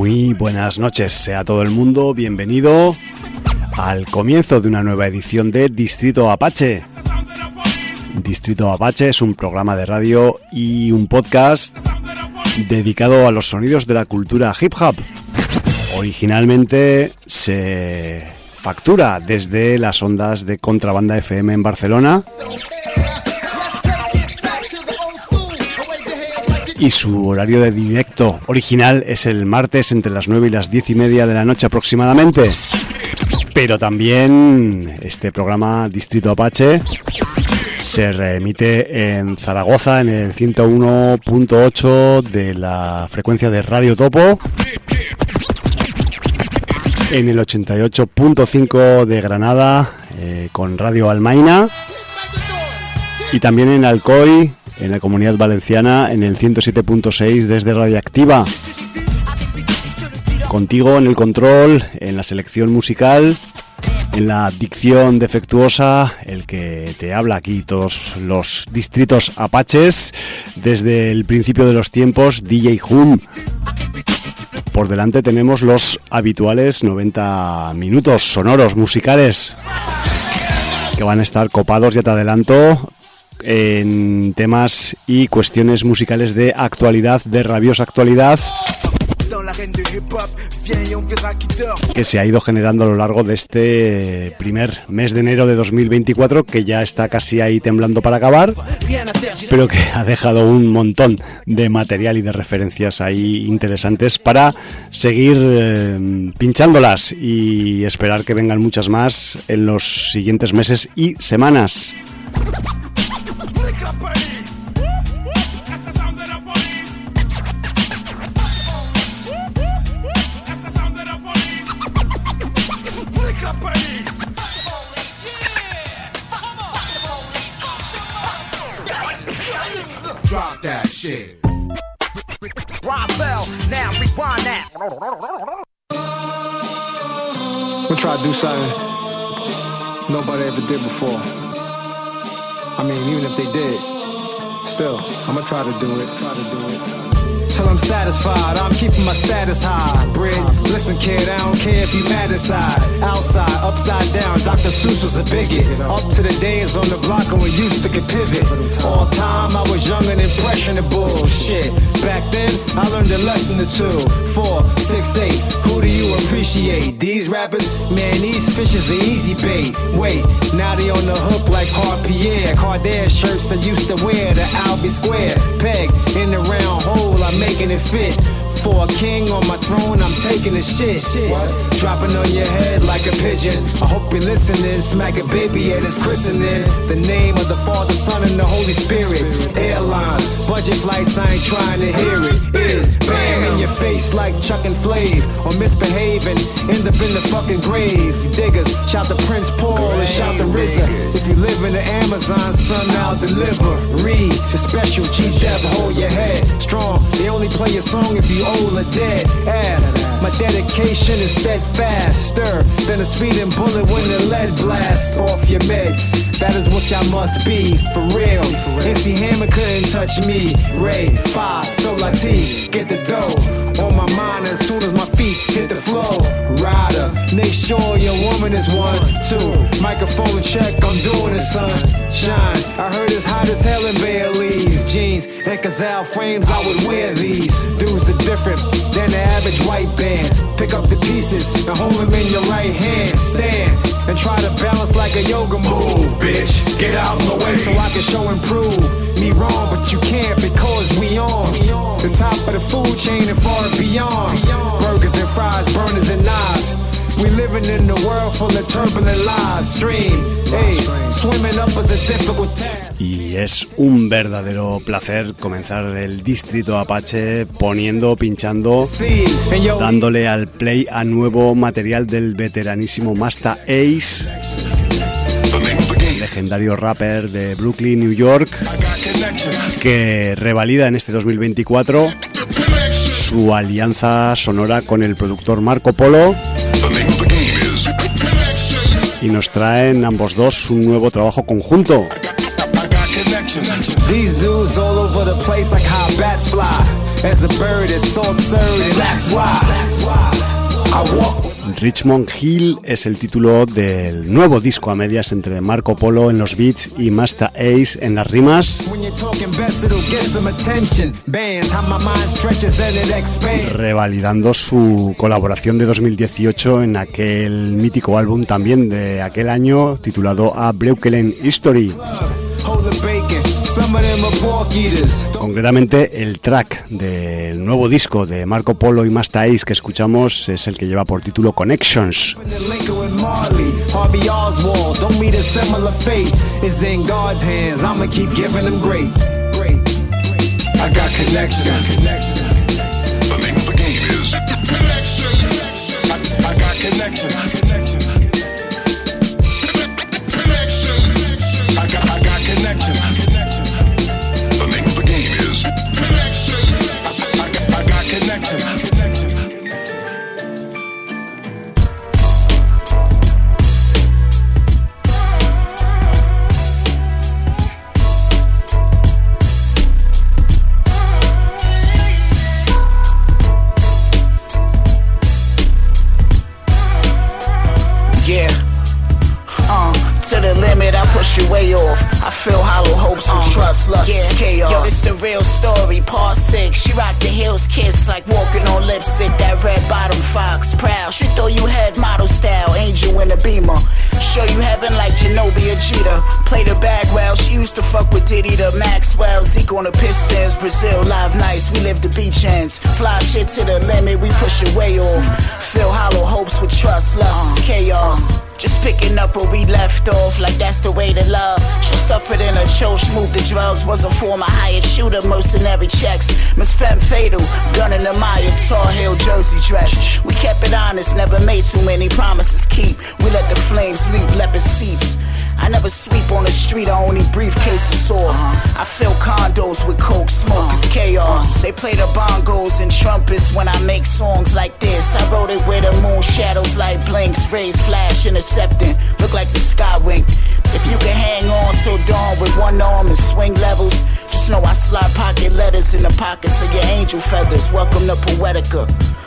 Muy buenas noches, sea todo el mundo bienvenido al comienzo de una nueva edición de Distrito Apache. Distrito Apache es un programa de radio y un podcast dedicado a los sonidos de la cultura hip hop. Originalmente se factura desde las ondas de Contrabanda FM en Barcelona y su horario de directo original es el martes entre las 9 y las 10:30 de la noche aproximadamente. Pero también este programa Distrito Apache se reemite en Zaragoza en el 101.8 de la frecuencia de Radio Topo, en el 88.5 de Granada con Radio Almaina y también en Alcoy, en la Comunidad Valenciana, en el 107.6 desde Radioactiva. Contigo en el control, en la selección musical, en la dicción defectuosa, el que te habla aquí todos los distritos apaches desde el principio de los tiempos, DJ Hum. Por delante tenemos los habituales 90 minutos sonoros musicales que van a estar copados, ya te adelanto, en temas y cuestiones musicales de actualidad, de rabiosa actualidad, que se ha ido generando a lo largo de este primer mes de enero de 2024, que ya está casi ahí temblando para acabar, pero que ha dejado un montón de material y de referencias ahí interesantes para seguir pinchándolas y esperar que vengan muchas más en los siguientes meses y semanas. Drop that shit. Now rewind that. We'll try to do something nobody ever did before. I mean, even if they did, still, I'm gonna try to do it. Till I'm satisfied, I'm keeping my status high. Brid, listen kid, I don't care if you mad inside. Outside, upside down, Dr. Seuss was a bigot. Up to the days on the block when we used to get pivot. All time I was young and impressionable. Shit, back then I learned a lesson or two. 4, 6, 8, who do you appreciate? These rappers? Man, these fishes are easy bait. Wait, now they on the hook like Cartier. Cartier shirts I used to wear, the Albee Square. Peg in the round hole, I'm making it fit. For a king on my throne, I'm taking the shit. Dropping on your head like a pigeon. I hope you're listening. Smack a baby at his christening. The name of the Father, Son, and the Holy Spirit. Airlines, budget flights, I ain't trying to hear it. Is bam in your face like Chuck and Flav. Or misbehaving, end up in the fucking grave. Diggers, shout to Prince Paul and shout to RZA. If you live in the Amazon, son, I'll deliver. Read the special G-Dep, hold your head strong. They only play your song if you old or dead. Ass, my dedication is steadfaster than a speeding bullet when the lead blasts off your meds. That is what y'all must be, for real. MC Hammer couldn't touch me. Ray, Fa, Sola T, get the dough on my mind as soon as my feet hit the floor. Rider, make sure your woman is 1, 2. Microphone check, I'm doing it, son. Shine, I heard it's hot as hell in Bailey's jeans and Cazal frames. I would wear these. Dudes are different than the average white band. Pick up the pieces and hold them in your right hand. Stand and try to balance like a yoga move. Bitch, get out of the way so I can show and prove me wrong, but you can't because we on the top of the food chain and far beyond. Burgers and fries, burners and knives. We living in a world full of turbulent lives. Stream, hey, swimming up is a difficult task. Y es un verdadero placer comenzar el Distrito Apache poniendo, pinchando, dándole al play a nuevo material del veteranísimo Masta Ace, legendario rapper de Brooklyn, New York, que revalida en este 2024 su alianza sonora con el productor Marco Polo y nos traen ambos dos un nuevo trabajo conjunto. These dudes all over the place like how bats fly. As a bird, it's so absurd, and that's why I walk. Richmond Hill es el título del nuevo disco a medias entre Marco Polo en los beats y Masta Ace en las rimas, revalidando su colaboración de 2018 en aquel mítico álbum también de aquel año titulado A Breukelen History. Concretamente, el track del nuevo disco de Marco Polo y Masta Ace que escuchamos es el que lleva por título Connections. Real story, part 6. She rocked the heels, kiss like walking on lipstick. That red bottom fox, proud. She thought you had model style, angel in a beamer. Show you heaven like Ginobili or Jeter. Play the bag well. She used to fuck with Diddy, the Maxwell, Zeke on the Pistons. Brazil live nice, we live the beach ends. Fly shit to the limit, we push it way off. Fill hollow hopes with trust, lust, chaos. Just picking up where we left off, like that's the way to love. She'll stuff it in her choke, move the drugs. Was a former hired shooter, mercenary checks. Miss Femme Fatal, gun in the Maya, Tar Heel jersey dress. We kept it honest, never made too many promises keep. We let the flames leap, leopard seats. I never sleep on the street, I only briefcases soft. I fill condos with coke, smoke is chaos. They play the bongos and trumpets when I make songs like this. I wrote it with the moon shadows like blinks, rays flash, intercepting, look like the sky winked. If you can hang on till dawn with one arm and swing levels, just know I slide pocket letters in the pockets of your angel feathers. Welcome to Poetica.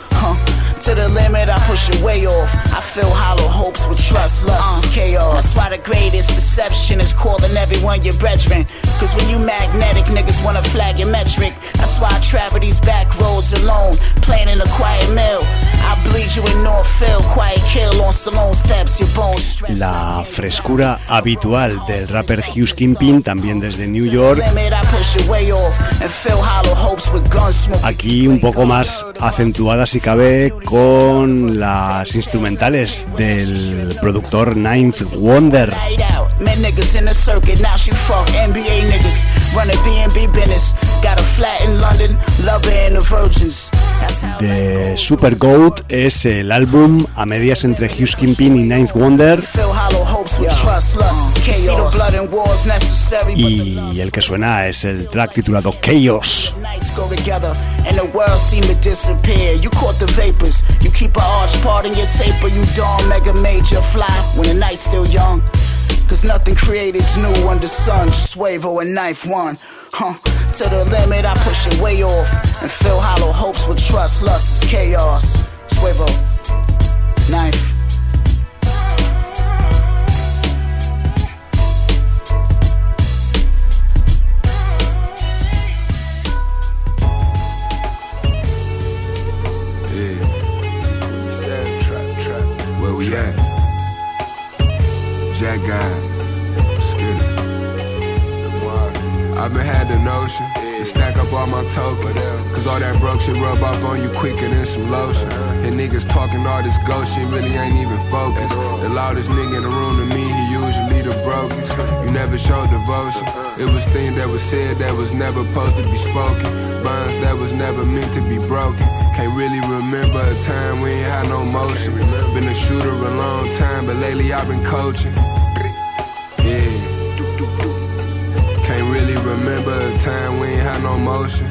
To the limit, I push it way off. I fill hollow hopes with trust, lust is chaos. That's why the greatest deception is calling everyone your brethren. Cause when you magnetic, niggas wanna flag your metric. That's why I travel these back roads alone, playing in a quiet mill. I bleed you in Northfield, quiet kill on Salone steps, your bones stress. La frescura habitual del rapper Hughes Kingpin, también desde New York. Aquí un poco más acentuada si cabe, con las instrumentales del productor Ninth Wonder. The Super Goat es el álbum a medias entre Hughes Kingpin y Ninth Wonder. Y el que suena es el track titulado Chaos. And the world seem to disappear. You caught the vapors. You keep an arch part in your taper. You dawn mega major fly when the night's still young. Cause nothing created's new under sun. Just Wavo and Ninth One. To the limit, I push it way off and fill hollow hopes with trust. Lust is chaos. Wavo, Ninth. Jack guy, skinny. I've been had the notion to stack up all my tokens, cause all that broke shit rub off on you quicker than some lotion. And niggas talking all this ghost shit really ain't even focused. The loudest nigga in the room to me, he usually the brokest. You never showed devotion. It was things that was said that was never supposed to be spoken. Bonds that was never meant to be broken. Can't really remember a time we ain't had no motion. Been a shooter a long time, but lately I've been coaching. Yeah. Can't really remember a time we ain't had no motion.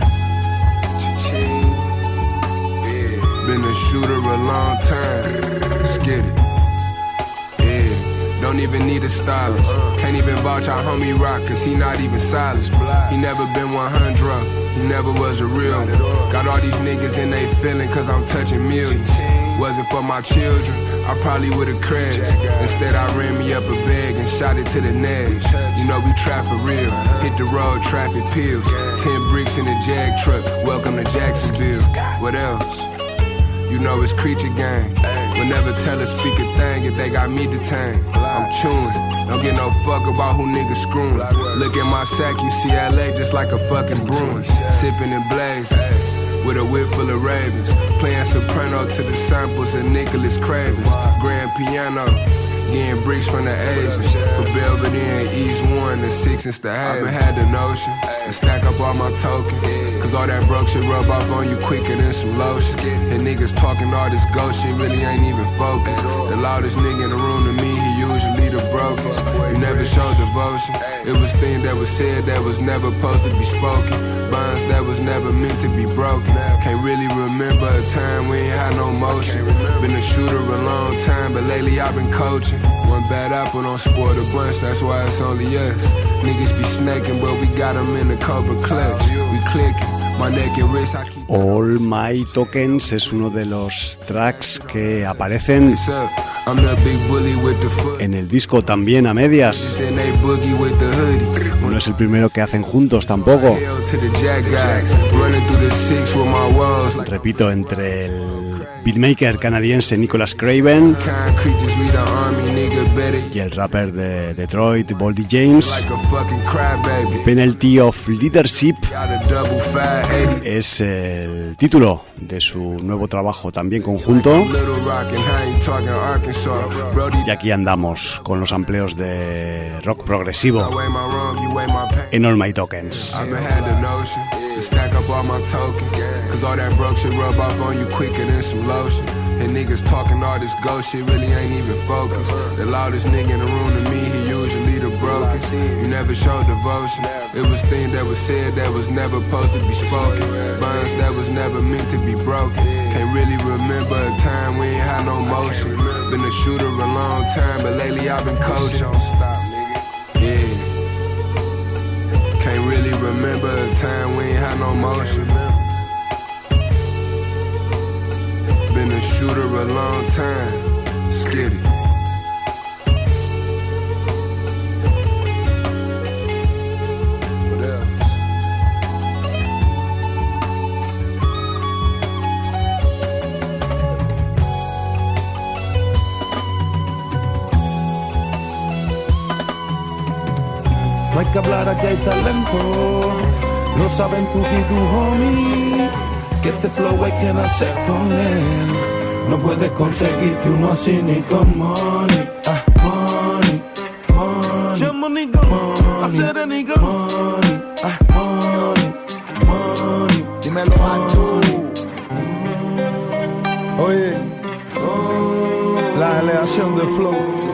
Yeah. Been a shooter a long time. Let's get it. Yeah. don't even need a stylist. Can't even vouch our homie Rock, cause he not even silent. He never been 100, he never was a real one. Got all these niggas in they feeling cause I'm touching millions. Wasn't for my children, I probably would've crashed. Instead I ran me up a bag and shot it to the nads. You know we trap for real, hit the road, traffic pills. 10 bricks in the Jag truck, welcome to Jacksonville. What else? You know it's Creature Gang. Will never tell a speak a thing if they got me detained. I'm chewing, don't get no fuck about who niggas screwing. Look at my sack, you see LA just like a fucking Bruin. Sipping and blazing, with a whip full of ravens. Playing soprano to the samples of Nicholas Cravens. Grand piano, getting bricks from the Asians. From Belvedere and East 1 to 6 and Stahaven. I had the notion to stack up all my tokens, cause all that broke shit rub off on you quicker than some lotion. And niggas talking all this ghost shit really ain't even focused. The loudest nigga in the room to me, he usually the brokest. You never showed devotion. It was things that was said that was never supposed to be spoken. Bonds that was never meant to be broken. Can't really remember a time we ain't had no motion. Been a shooter a long time, but lately I've been coaching. One bad apple don't spoil the bunch, that's why it's only us. Niggas be snaking, but we got them in the Cobra clutch. We clicking. All My Tokens es uno de los tracks que aparecen en el disco también a medias. No es el primero que hacen juntos tampoco. Repito, entre el beatmaker canadiense Nicholas Craven y el rapper de Detroit Boldy James. Penalty of Leadership es el título de su nuevo trabajo también conjunto. Y aquí andamos con los amplios de rock progresivo en All My Tokens. Stack up all my tokens, cause all that broke shit rub off on you quicker than some lotion. And niggas talking all this ghost shit really ain't even focused. The loudest nigga in the room to me, he usually the brokest. You never showed devotion. It was things that was said that was never supposed to be spoken. Bonds that was never meant to be broken. Can't really remember a time we ain't had no motion. Been a shooter a long time, but lately I've been coaching. Yeah. Can't really remember a time we ain't had no motion. Been a shooter a long time. Skitty. What else? No hay que hablar, aquí hay talento. Lo saben tú y tu homie. Que este flow hay que nacer con él. No puedes conseguirte uno así ni con money. Money, money, yeah, money, money, I said a nigga. Money, money, money. Dímelo a tú. Oye, la aleación del flow.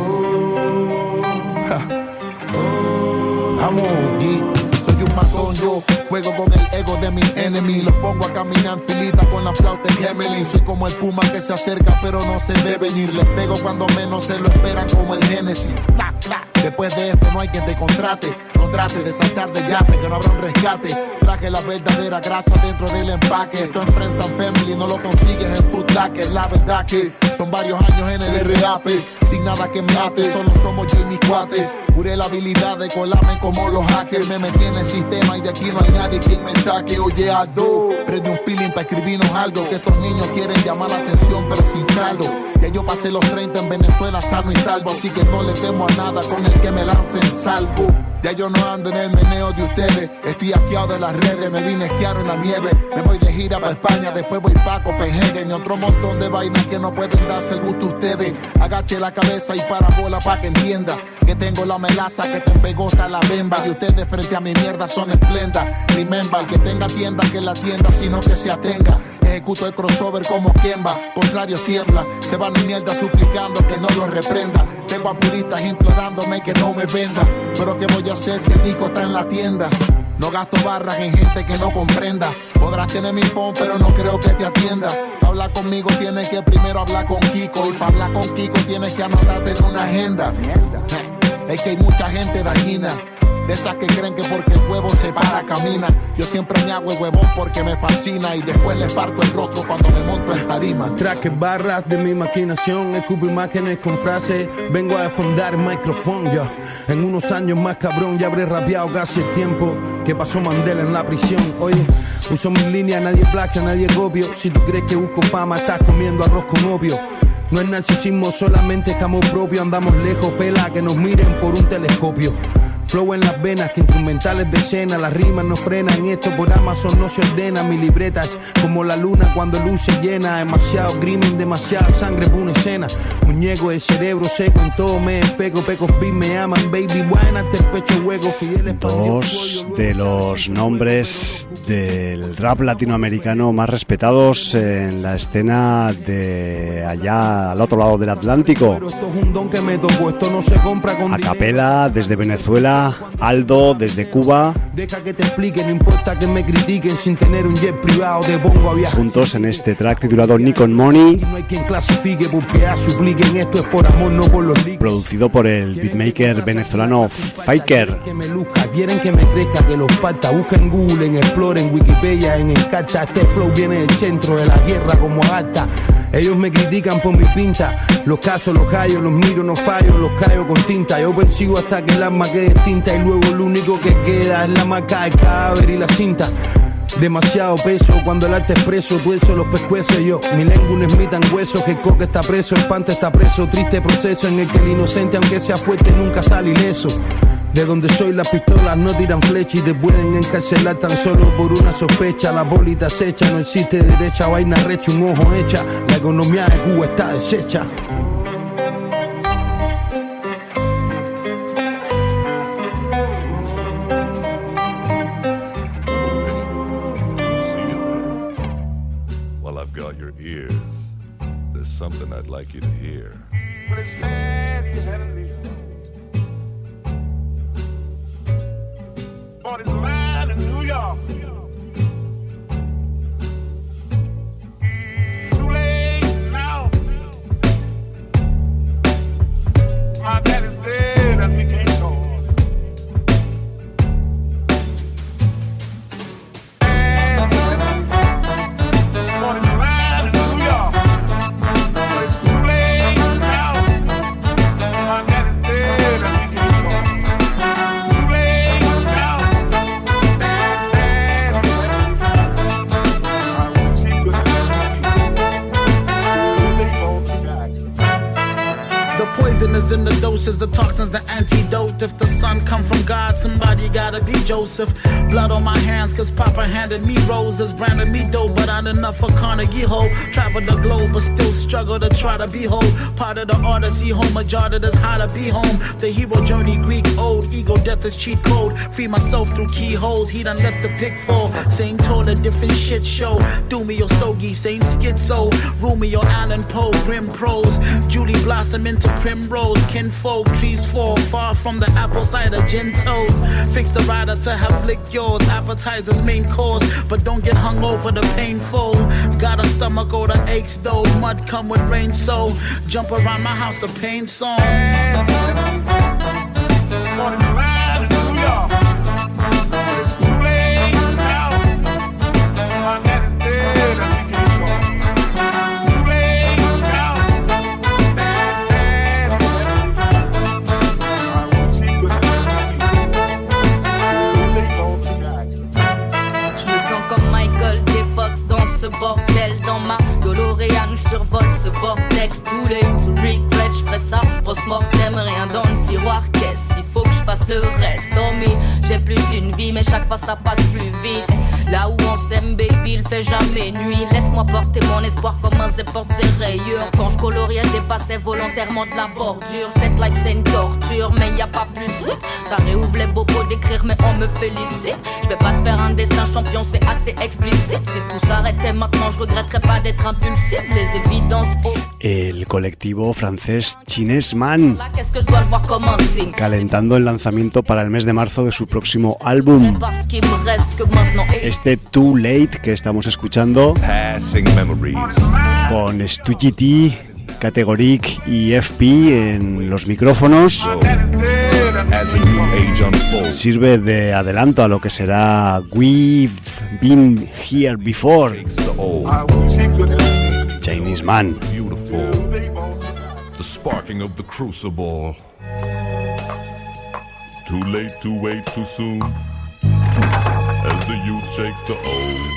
Soy un matón, yo juego con el ego de mi enemy. Lo pongo a caminar en filita con la flauta de Gemini. Soy como el puma que se acerca pero no se ve venir. Les pego cuando menos se lo esperan como el Genesis. Después de esto no hay quien te contrate. No trate de saltar de yate, que no habrá un rescate. Traje la verdadera grasa dentro del empaque. Esto en Friends and Family, no lo consigues en Food Locker. La verdad que son varios años en el RAP, sin nada que me ate, solo somos yo y mi cuate. Curé la habilidad de colarme como los hackers. Me metí en el sistema y de aquí no hay nadie quien me saque. Oye, Aldo, prende un feeling pa' escribirnos algo. Que estos niños quieren llamar la atención pero sin saldo. Ya yo pasé los 30 en Venezuela sano y salvo. Así que no le temo a nada, con el que me lancen salgo. Ya yo no ando en el meneo de ustedes. Estoy asqueado de las redes, me vine a esquiar en la nieve. Me voy de gira pa' España, después voy pa' Copenhagen. Y otro montón de vainas que no pueden darse el gusto a ustedes. Agache la cabeza y para bola pa' que entienda que tengo la melaza que te empegota la bemba. Y ustedes frente a mi mierda son esplendas. Remember, el que tenga tienda que la tienda, sino que se atenga. Ejecuto el crossover como Kemba, contrarios tiemblan. Se van en mierda suplicando que no los reprenda. Tengo a puristas implorándome que no me venda. Pero ¿qué voy a hacer si el disco está en la tienda? No gasto barras en gente que no comprenda. Podrás tener mi phone, pero no creo que te atienda. Para hablar conmigo tienes que primero hablar con Kiko. Y para hablar con Kiko tienes que anotarte en una agenda. Es que hay mucha gente dañina, de esas que creen que porque el huevo se para camina. Yo siempre me hago el huevón porque me fascina y después les parto el rostro cuando me monto en tarima. Traques barras de mi maquinación, escupo imágenes con frases. Vengo a fundar el micrófono, yo. En unos años más cabrón ya habré rapeado casi el tiempo que pasó Mandela en la prisión. Oye, uso mis líneas, nadie placa, nadie copio. Si tú crees que busco fama, estás comiendo arroz con opio. No es narcisismo, solamente es amor propio. Andamos lejos, pela, que nos miren por un telescopio. Flow en las venas, que instrumentales de escena. Las rimas no frenan, esto por Amazon no se ordena. Mi libreta es como la luna cuando luce llena. Demasiado crimen, demasiada sangre por una escena. Muñeco de cerebro seco, en todo me enfeco. Pecos beat me aman, baby, buena, te pecho hueco. Dos de los nombres del rap latinoamericano más respetados en la escena de allá al otro lado del Atlántico. A capela desde Venezuela, Aldo desde Cuba. Deja que te explique, no importa que me critiquen. Sin tener un jet privado te pongo a viajar. Juntos en este track titulado Nikon Money. No hay quien clasifique, porque supliquen. Esto es por amor, no por los leaks. Producido por el beatmaker venezolano Faker. Que me luzca, quieren que me crezca, que los parta. Busca en Google, en Explore, en Wikipedia, en Encarta. Este flow viene del centro de la tierra como Agartha. Ellos me critican por mi pinta. Los casos, los callos, los miro, no fallo. Los callo con tinta. Yo persigo hasta que el alma quede extinta. Y luego lo único que queda es la marca, el cadáver y la cinta. Demasiado peso, cuando el arte es preso, tuerzo los pescuezos yo. Mi lengua un Smith and hueso, que el coque está preso, el pante está preso. Triste proceso en el que el inocente, aunque sea fuerte, nunca sale ileso. De donde soy las pistolas no tiran flecha y te pueden encarcelar tan solo por una sospecha. La bolita se echa, no existe derecha, vaina recha, un ojo hecha. La economía de Cuba está deshecha. While I've got your ears, there's something I'd like you to hear. But it's sad you had to leave. On his line in New York. Too late now. My daddy's dead and he can't go. On his line in New York. But it's too late now. My daddy's dead and he can't go. Too late now. I won't see goodness. They gon' tonight. The poison is in the doses, the toxins, the antidote. If the son come from God, somebody gotta be Joseph. Blood on my hands, cause Papa handed me roses. Branded me dope, but not enough for Carnegie Hall. Traveled the globe, but still struggle to try to be whole. Part of the odyssey, home majority is how to be home. The hero journey, Greek old. Ego death is cheat code. Free myself through keyholes, he done left the pitfall. Same toll, a different shit show. Do me your stogie, same schizo. Rumi or Allen Poe, grim prose. Julie blossom into primrose. Kinfolk, trees fall far from the apple cider gin toast. Fix the rider to have lick yours. Appetizers main course, but don't get hung over the painful. Got a stomach or the aches though. Mud come with rain, so jump around my house a pain song. On his line in New York. But it's too late now. My daddy's dead and he can't go. Too late now. I won't see goodness. They gon' tonight. Je me sens comme Michael J. Fox dans ce bordel. Dans ma DeLorean, je survole ce vortex. Too late to regret, je ferai ça post-mortem. Rien dans le tiroir, qu'est-ce, il faut que je fasse le reste. Oh mais j'ai plus d'une vie, mais chaque fois ça passe plus vite. Là où on s'aime, baby, il fait jamais nuit. Laisse-moi porter mon espoir comme un zé porte ses rayures. Quand je coloriais, dépassais volontairement de la bordure. Cette life c'est une torture, mais y a pas plus sweet. Ça réouvre les bobos d'écrire, mais on me félicite. Je vais pas te faire un dessin champion, c'est assez explicite. Si tout s'arrêtait maintenant, je regretterais pas d'être impulsif. Les évidences el colectivo francés Chinesman, calentando el lanzamiento para el mes de marzo de su próximo álbum. Este Too Late que estamos escuchando, con Stuji T, Categoric y FP en los micrófonos, sirve de adelanto a lo que será We've Been Here Before, Chinese Man. The sparking of the crucible. Too late to wait too soon, as the youth shakes the old.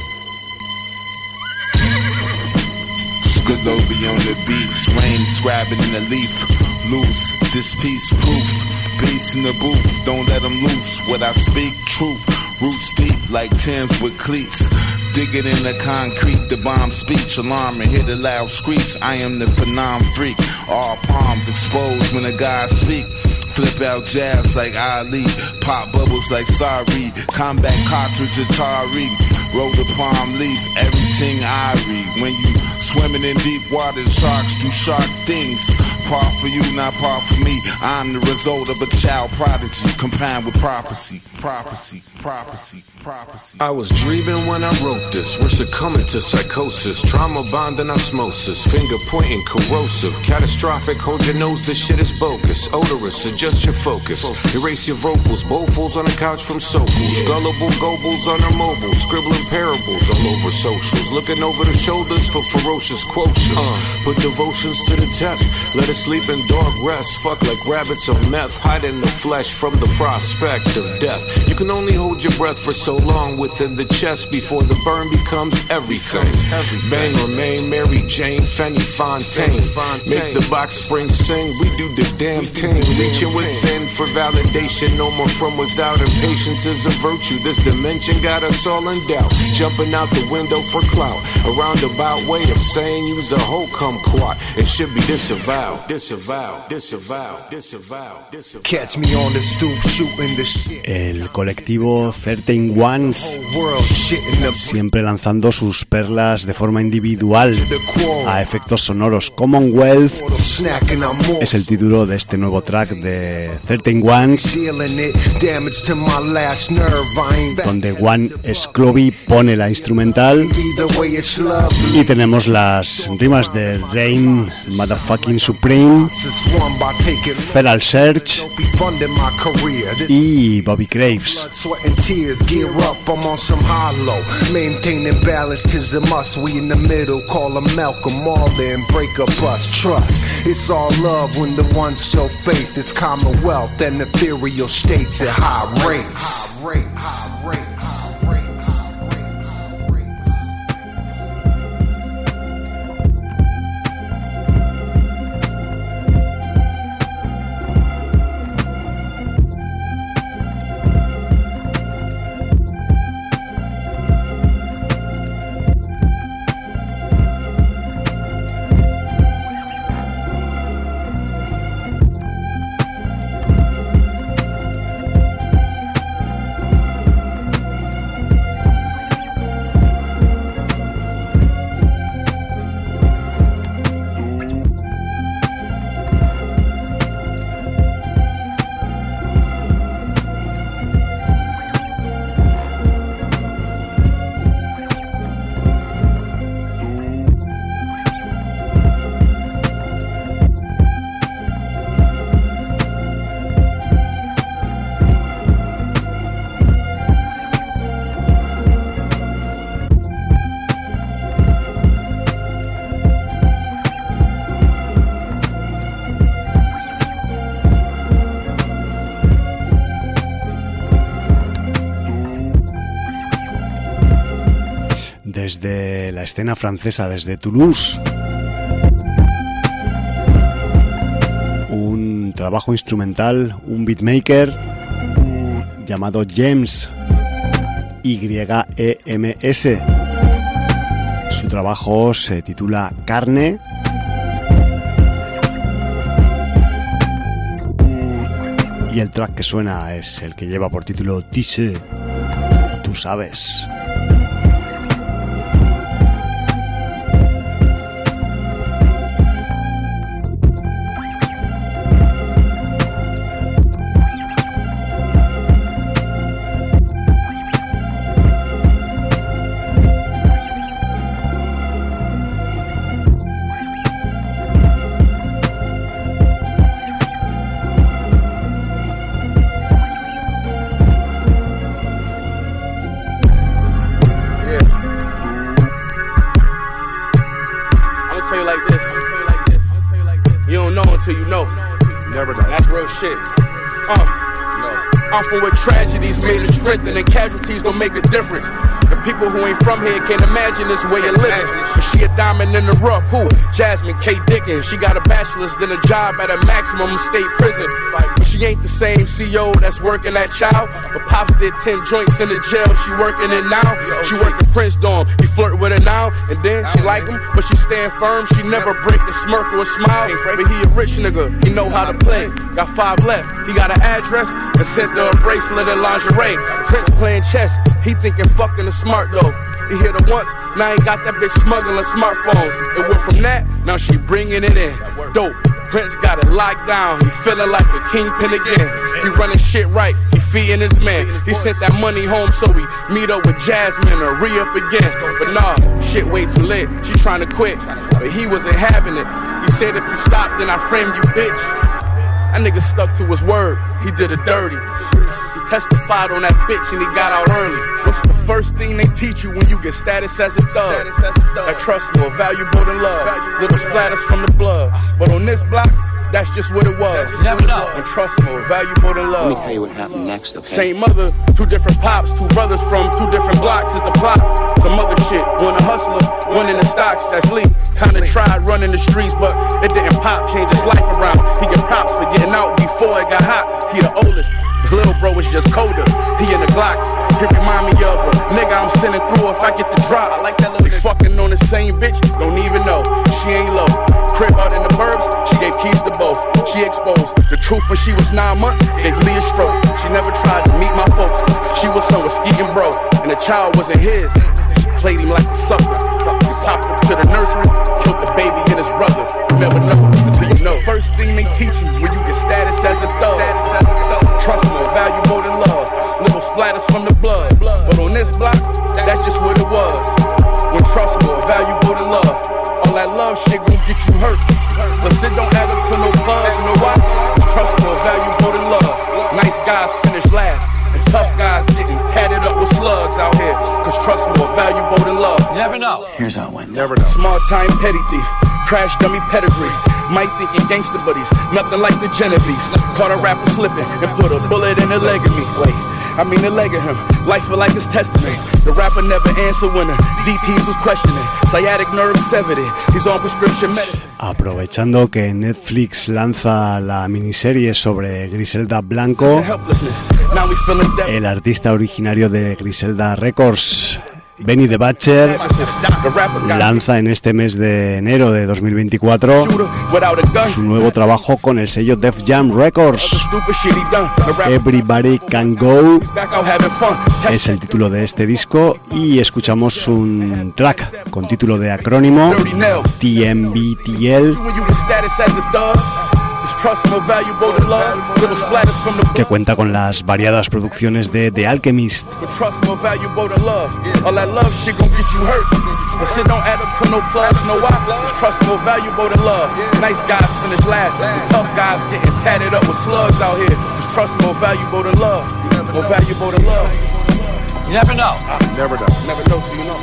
Skidlow be on the beats, rain scribing in the leaf, loose, this piece proof, peace in the booth, don't let them loose, what I speak, truth, roots deep like Timbs with cleats, dig it in the concrete, the bomb speech, alarm and hit a loud screech, I am the phenom freak, all palms exposed when the guys speak, flip out jabs like Ali, pop bubbles like Sari, combat cartridge Atari, roll the palm leaf, everything I read, when you swimming in deep water, sharks do shark things, par for you, not par for me, I'm the result of a child prodigy, combined with prophecy, prophecy, prophecy, prophecy. I was dreaming when I wrote this, we're succumbing to psychosis, trauma bonding osmosis, finger pointing corrosive, catastrophic, hold your nose, this shit is bogus, odorous, adjust your focus, erase your vocals, bowls on the couch from Sokos, gullible gobles on our mobile, scribbling parables all over socials, looking over the shoulders for ferocious quotients, put devotions to the test, let us sleep in dog rest, fuck like rabbits on meth, hide in the flesh from the prospect of death, you can only hold your breath for so long within the chest before the burn becomes everything, Bang or Maine, Mary Jane, Fanny Fontaine, make the box spring sing, we do the damn thing, reaching within for validation, no more from without, and patience is a virtue, this dimension got us all in doubt, jumping out the window for clout, a roundabout way of saying you's a whole kumquat, it should be disavowed, disavowed, disavowed, disavowed, disavowed. Catch me on the stoop shooting the shit. El colectivo 13 Ones, siempre lanzando sus perlas de forma individual a efectos sonoros. Commonwealth es el título de este nuevo track de 13 Ones, donde One Sclovy pone la instrumental y tenemos las rimas de Rain Motherfucking Supreme, Feral Search y Bobby Craves. Maintaining balance 'tis a must. We in the middle, call them Malcolm Marlin, break up us, trust. It's all love when the ones show face. It's commonwealth and ethereal states at high rates. Desde la escena francesa, desde Toulouse, un trabajo instrumental, un beatmaker llamado Yems, Y-E-M-S. Su trabajo se titula Carne. Y el track que suena es el que lleva por título Tiche, tú sabes. till you know. Never know. That's real shit. I'm from where tragedies made us strengthen and casualties don't make a difference. The people who ain't from here can't imagine this way of living. But she a diamond in the rough. Who? Jasmine K. Dickens. She got a bachelor's, then a job at a maximum state prison. But she ain't the same CO that's working at Child. But Pops did 10 joints in the jail. She working it now. She working Prince Dorm. He flirt with her now. And then she like him, but she stand firm. She never break a smirk or a smile. But he a rich nigga. He know how to play. Got 5 left. He got an address and sent her a bracelet and lingerie. Prince playing chess. He thinking fucking the smart though. He hit her once, now he got that bitch smuggling smartphones. It went from that, now she bringing it in. Dope, Prince got it locked down. He feeling like the kingpin again. He running shit right, he feeding his man. He sent that money home so we meet up with Jasmine or re-up again. But nah, shit way too late. She trying to quit, but he wasn't having it. He said if you stop, then I frame you, bitch. That nigga stuck to his word, he did it dirty. He testified on that bitch and he got out early. What's the first thing they teach you when you get status as a thug? That trust more valuable than love. Little splatters from the blood. But on this block, that's just what it was. Never know. And trust more valuable than love. Let me tell you what happened next, okay? Same mother, 2 different pops, 2 brothers from 2 different blocks is the plot. Some other shit, one a hustler, one in the stocks, that's Lee. Kinda tried running the streets, but it didn't pop, change his life around. He get props for getting out before it got hot. He the oldest, his little bro is just colder. He in the Glocks, he remind me of a nigga I'm sending through if I get the drop. I like that little fucking on the same bitch, don't even know. She ain't low. Crib out in the burbs, she gave keys to both. She exposed the truth when she was 9 months, gave Lee a stroke. She never tried to meet my folks, cause she was somewhere skeeting bro. And the child wasn't his, she played him like a sucker. He popped up to the nursery, killed the baby and his brother. You never know until you know. First thing they teach you when you get status as a thug. Trust more valuable than love. Little splatters from the blood. But on this block, that's just what it was. When trust more valuable than love. All that love shit gon' get you hurt. Plus it don't add up to no blood, you know why? Trust more valuable than love. Nice guys finish last, and tough guys getting tatted up with slugs out here. Cause trust more valuable than love. You never know. Here's how it went. Never know. Small time petty thief, crash dummy pedigree. Might thinking gangster buddies, nothing like the Genovese. Caught a rapper slipping and put a bullet in the leg of me. Wait, I mean the leg of him. Life feel like his testament. The rapper never answered when the DTs was questioning. Sciatic nerve severed it. He's on prescription medicine. Aprovechando que Netflix lanza la miniserie sobre Griselda Blanco, el artista originario de Griselda Records, Benny the Butcher, lanza en este mes de enero de 2024 su nuevo trabajo con el sello Def Jam Records. Everybody Can Go es el título de este disco y escuchamos un track con título de acrónimo TMBTL, que cuenta con las variadas producciones de The Alchemist. You never know. Never know. Never know till you know.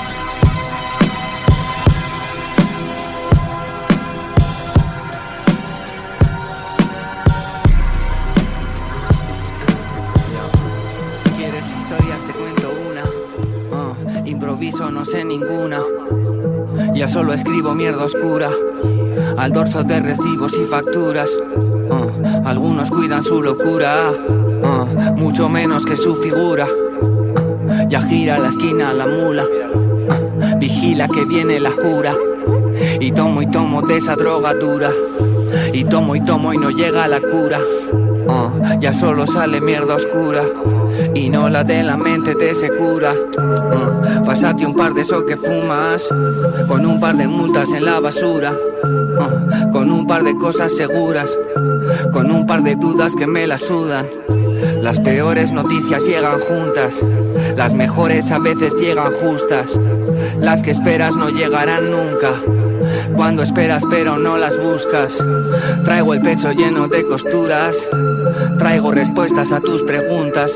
Improviso, no sé ninguna. Ya solo escribo mierda oscura al dorso de recibos y facturas. Algunos cuidan su locura, mucho menos que su figura. Ya gira la esquina la mula, vigila que viene la jura. Y tomo de esa droga dura. Y tomo y no llega la cura. Ya solo sale mierda oscura y no la de la mente te se cura. Pásate un par de eso que fumas, con un par de multas en la basura, con un par de cosas seguras, con un par de dudas que me las sudan. Las peores noticias llegan juntas, las mejores a veces llegan justas. Las que esperas no llegarán nunca, cuando esperas pero no las buscas. Traigo el pecho lleno de costuras, traigo respuestas a tus preguntas.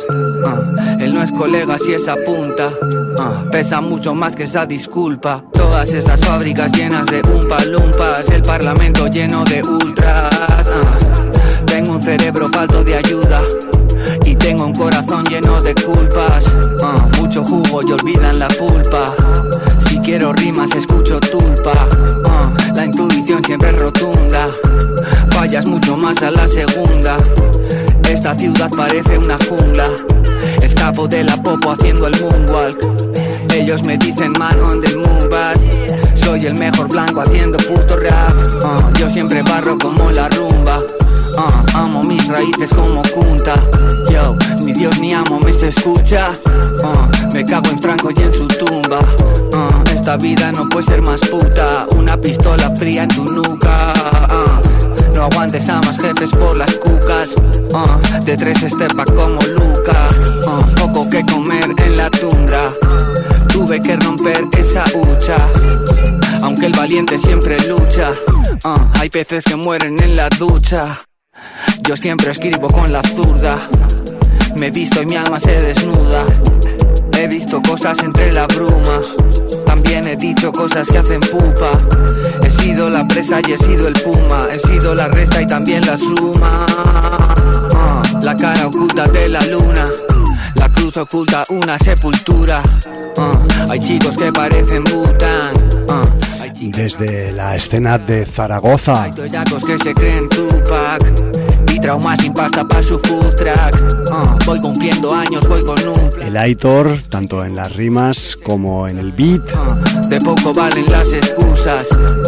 Él no es colega si es punta. Pesa mucho más que esa disculpa. Todas esas fábricas llenas de umpa-lumpas, el parlamento lleno de ultras. Tengo un cerebro falto de ayuda y tengo un corazón lleno de culpas. Mucho jugo y olvidan la pulpa. Si quiero rimas escucho tulpa. La intuición siempre es rotunda. Fallas mucho más a la segunda. Esta ciudad parece una jungla. Escapo de la popo haciendo el moonwalk. Ellos me dicen man on the moon, but soy el mejor blanco haciendo puto rap. Yo siempre barro como la rumba. Amo mis raíces como Kunta. Yo, ni Dios ni amo me se escucha. Me cago en Franco y en su tumba. Esta vida no puede ser más puta. Una pistola fría en tu nuca. No aguantes a más jefes por las cucas. De 3 estepa como Luca. Poco que comer en la tundra. Tuve que romper esa hucha. Aunque el valiente siempre lucha. Hay peces que mueren en la ducha. Yo siempre escribo con la zurda. Me he visto y mi alma se desnuda. He visto cosas entre la bruma. También he dicho cosas que hacen pupa. He sido la presa y he sido el puma. He sido la resta y también la suma. La cara oculta de la luna. La cruz oculta una sepultura. Hay chicos que parecen Bután. Desde la escena de Zaragoza. Hay toyacos que se creen Tupac. Y traumas sin pasta para su food track. Voy cumpliendo años, voy con un plan. El Aitor, tanto en las rimas como en el beat. De poco valen las excusas.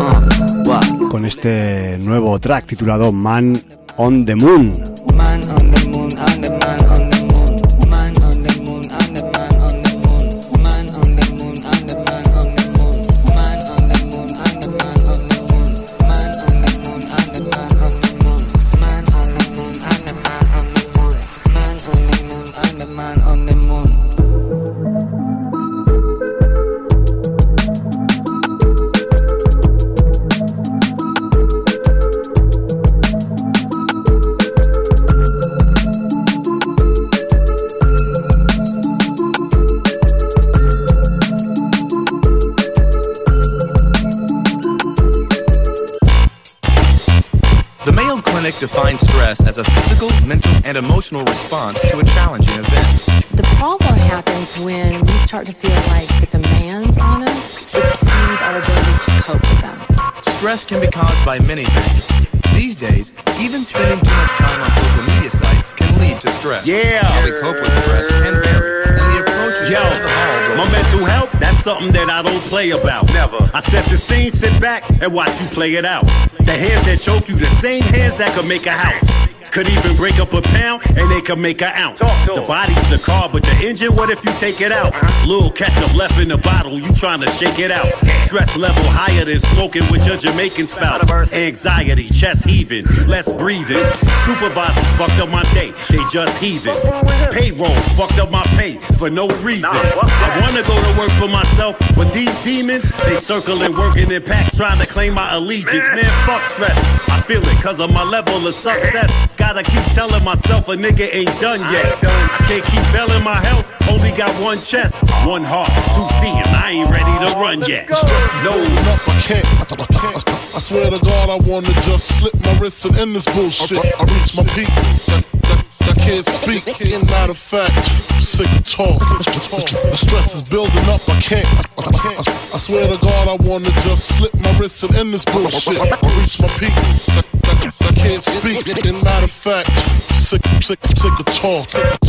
Con este nuevo track titulado Man on the Moon. Man on the moon, on the man on the moon. Man on the moon, on the man on the moon. Man on the moon, on the man on the moon. Man on the moon, on the man on the moon. Man on the moon, on the man on the moon. Man on the moon, on the man on the moon. Man on the moon, on the man on the moon. Clinic defines stress as a physical, mental, and emotional response to a challenging event. The problem happens when we start to feel like the demands on us exceed our ability to cope with them. Stress can be caused by many things. These days, even spending too much time on social media sites can lead to stress. Yeah. How we cope with stress can vary, and the approach is my mental health, that's something that I don't play about. Never. I set the scene, sit back, and watch you play it out. The hands that choke you, the same hands that could make a house. Could even break up a pound, and they could make an ounce. The body's the car, but the engine, what if you take it out? Little ketchup left in the bottle, you trying to shake it out. Stress level higher than smoking with your Jamaican spouse. Anxiety, chest heaving, less breathing. Supervisors fucked up my day, they just heaving. Payroll fucked up my pay for no reason. I wanna go to work for myself, but these demons, they circling, working in packs, trying to claim my allegiance. Man, fuck stress, I feel it cause of my level of success. Gotta keep telling myself a nigga ain't done yet. I can't keep failing my health, only got one chest, one heart, 2 feet, and I ain't ready to run yet. No, I can't. I swear to God, I wanna just slip my wrist and end this bullshit. I reach my peak. I can't speak. Matter of fact, sick of talk. The stress is building up. I can't. I swear to God, I wanna just slip my wrist and end this bullshit. I reach my peak. I can't speak. Matter of fact, sick of talk.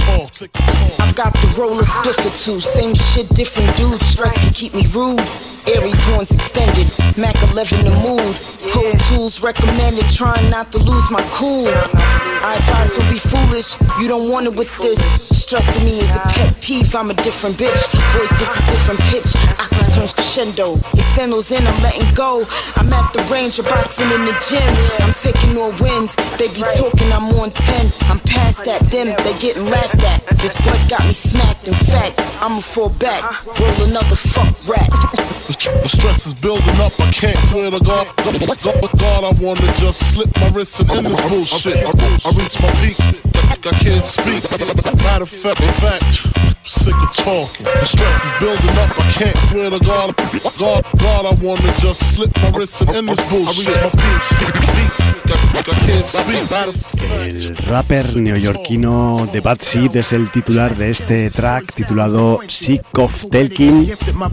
I've got the roller spliff or two. Same shit, different dudes. Stress can keep me rude. Aries horns extended, Mac 11 the mood. Pro tools recommended, trying not to lose my cool. I advise don't be foolish, you don't want it with this. Stressing me is a pet peeve, I'm a different bitch. Voice hits a different pitch, octave turns crescendo. Extendos in, I'm letting go. I'm at the range of boxing in the gym. I'm taking all wins, they be talking I'm on 10. I'm past that, them, they getting laughed at. This blood got me smacked, in fact, I'ma fall back. Roll another fuck rap. The stress is building up, I can't. Swear to God, God, I wanna just slip my wrist and end this bullshit. I reach my peak. I can't speak. Matter of fact, sick of talking. The stress is building up. I can't swear to God, I wanna just slip my wrist and end this bullshit. I can't speak. El rapper neoyorquino The Bad Seed es el titular de este track titulado Sick of Talking,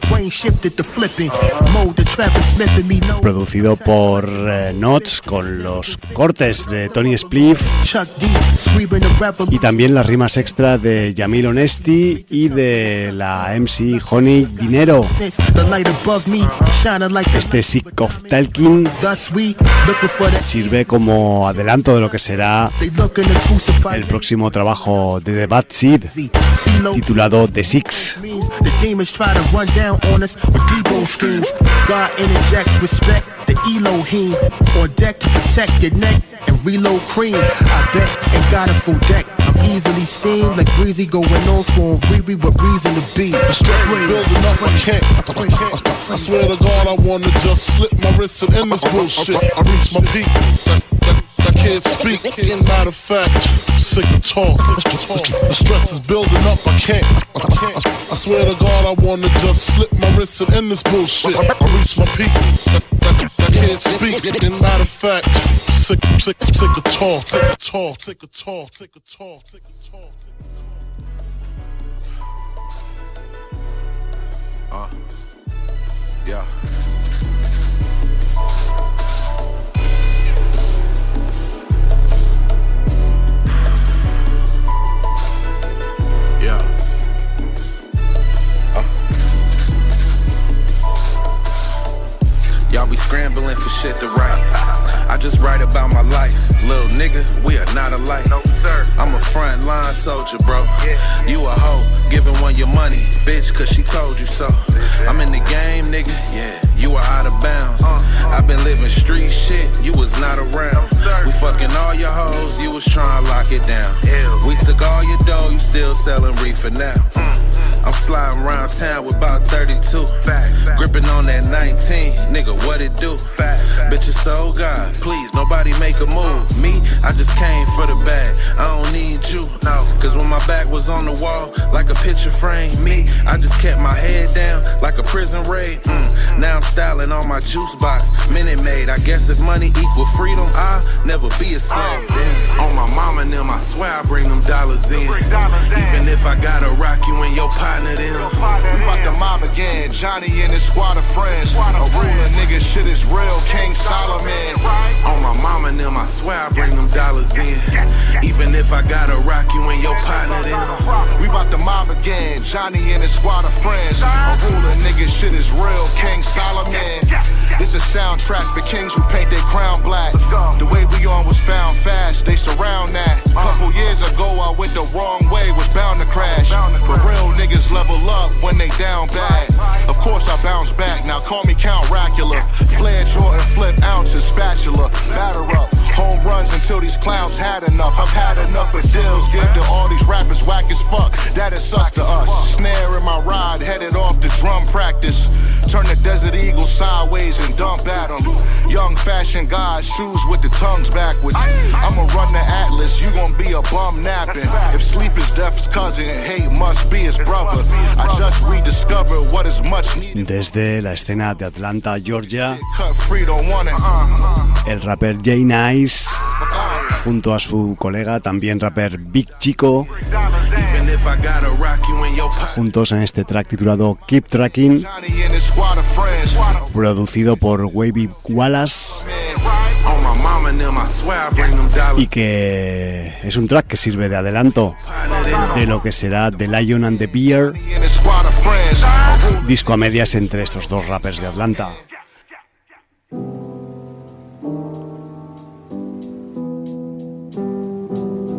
producido por Notes con los cortes de Tony Spliff y también las rimas extra de Jamil Honesty y de la MC Honey Dinero. Este Sick of Talking sirve como adelanto de lo que será el próximo trabajo de The Bad Seed, titulado The Six. The Elohim on deck to protect your neck and reload cream. I bet ain't got a full deck. I'm easily steamed like breezy going off on Riri with reason to be. The stress is building up. I swear to God, I wanna just slip my wrist and end this bullshit. I reach my peak. I can't speak. Matter of fact, sick of talk. The stress is building up. I can't. I swear to God, I wanna just slip my wrist and end this bullshit. I reach my peak. I can't speak. Matter of fact, sick of talk. Yeah. Yeah. Y'all be scrambling for shit to write. I just write about my life. Little nigga, we are not alike. No, sir. I'm a frontline soldier, bro. Yeah. You a hoe, giving one your money, bitch, cause she told you so. I'm in the game, nigga, yeah. You are out of bounds. I've been living street shit, you was not around. We fucking all your hoes, you was trying to lock it down. We took all your dough, you still selling reefer now. I'm sliding around town with about 32. Gripping on that 19, nigga, what it do? Bitch, it's so God, please, nobody make a move. Me, I just came for the bag, I don't need you. Cause when my back was on the wall, like a picture frame, me, I just kept my head down, like a prison raid. Now I'm styling on my juice box, Minute Maid. I guess if money equal freedom, I'll never be a slave. On my mama and them, I swear I bring them dollars in. Even if I gotta rock you and your partner, then we bout to mob again, Johnny and his squad of friends. A ruler nigga, shit is real, King Solomon. On my mama and them, I swear I bring them dollars in. Even if I gotta rock you and your partner, then we bout to mob again, Johnny and his squad of friends. A ruler nigga, shit is real, King Solomon. This a soundtrack for kings who paint their crown black. The way we on was found fast, they surround that. Couple years ago I went the wrong way, was bound to crash. But real niggas level up when they down bad. Of course I bounce back, now call me Count Racula. Flair Jordan, flip ounces, spatula, batter up. Home runs until these clowns had enough. I've had enough of deals, give to all these rappers whack as fuck. That is sus to us. Snare in my ride, headed off to drum practice. Turn the Desert Eagle sideways and dump at them. Young fashion guys, shoes with the tongues backwards. I'ma run the Atlas, you gon' be a bum napping. If sleep is death's cousin, hate must be his brother. I just rediscovered what is much needed. Desde la escena de Atlanta, Georgia, el rapper Jay Nice, junto a su colega, también rapper Big Chico, juntos en este track titulado Keep Tracking, producido por Wavy Wallace, y que es un track que sirve de adelanto de lo que será The Lion and the Bear, disco a medias entre estos dos rappers de Atlanta.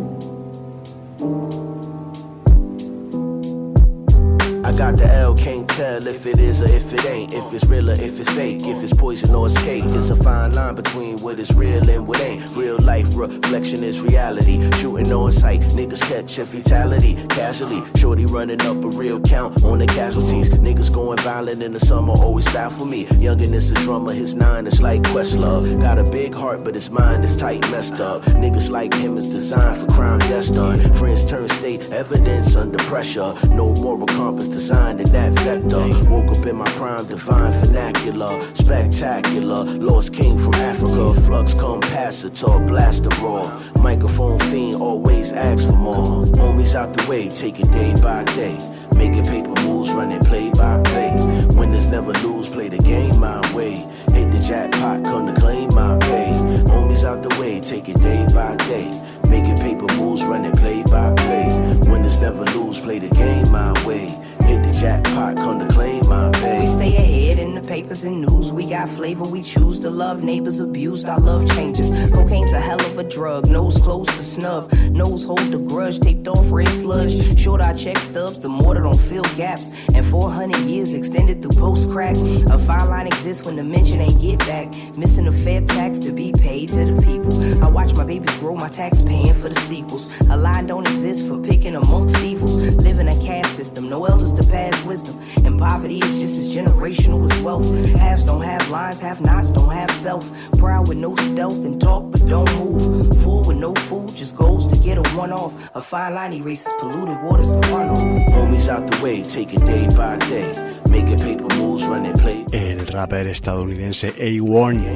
I got the L, can't tell if it is or if it ain't, if it's real or if it's fake, if it's poison or it's cake. It's a fine line between what is real and what ain't. Real life reflection is reality. Shooting on sight, niggas catch a fatality. Casually, shorty running up a real count on the casualties. Niggas going violent in the summer always baffle me. Youngin' is a drummer, his 9 is like Questlove. Got a big heart, but his mind is tight, messed up. Niggas like him is designed for crime that's done. Friends turn state evidence under pressure. No moral compass designed in that vector. Woke up in my prime, divine vernacular. Spectacular, lost king from Africa. Flux capacitor, blaster raw. Microphone fiend, always ask for more. Homies out the way, take it day by day. Making paper moves, running play by play. Winners never lose, play the game my way. Hit the jackpot, come to claim my pay. Homies out the way, take it day by day. Making paper moves, running play by play. Winners never lose, play the game my way. Hit the jackpot, come to claim my pay. We stay ahead in the papers and news. We got flavor, we choose to love. Neighbors abused, our love changes. Cocaine's a hell of a drug. Nose close to snub. Nose hold the grudge. Taped off red sludge. Short our check stubs, the mortar don't fill gaps. And 400 years extended through post-crack. A fine line exists when the mention ain't get back. Missing a fair tax to be paid to the people. I watch my babies grow, my tax paying for the sequels. A line don't exist for picking amongst evils. Live in a caste system, no elders to pass wisdom. And poverty is just as generational as wealth. Haves don't have lines, have-nots don't have self. Proud with no stealth and talk but don't move. Full with no food, just goes to get a one-off. A fine line erases polluted waters to run off. Homies out the way, take it day by day. Making paper moves, running play. El rapper estadounidense A1,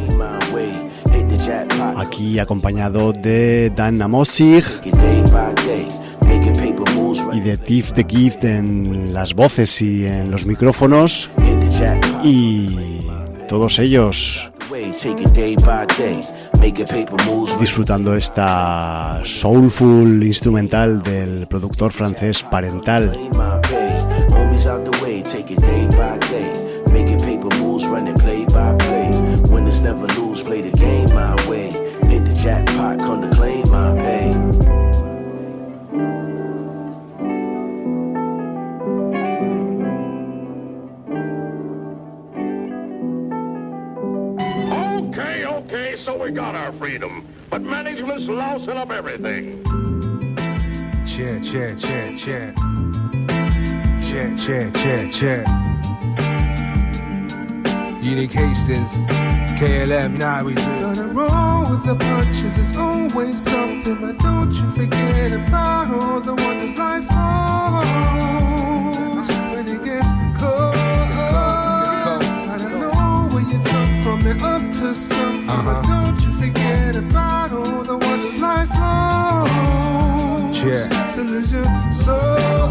aquí acompañado de Dan Namosig y de Tiff the Gift en las voces y en los micrófonos, y todos ellos disfrutando esta soulful instrumental del productor francés Parental. Making paper moves, running play by play. Winners never lose, play the game my way. Hit the jackpot, come to claim my pay. Okay, so we got our freedom, but management's lousing up everything. Cheer. Unique Hastings, KLM, now we do. Gonna roll with the punches, it's always something. But don't you forget about all the wonders life holds. When it gets cold, it's cold. I don't know where you come from, they're up to something. But don't you forget about all the wonders life holds. To lose your soul.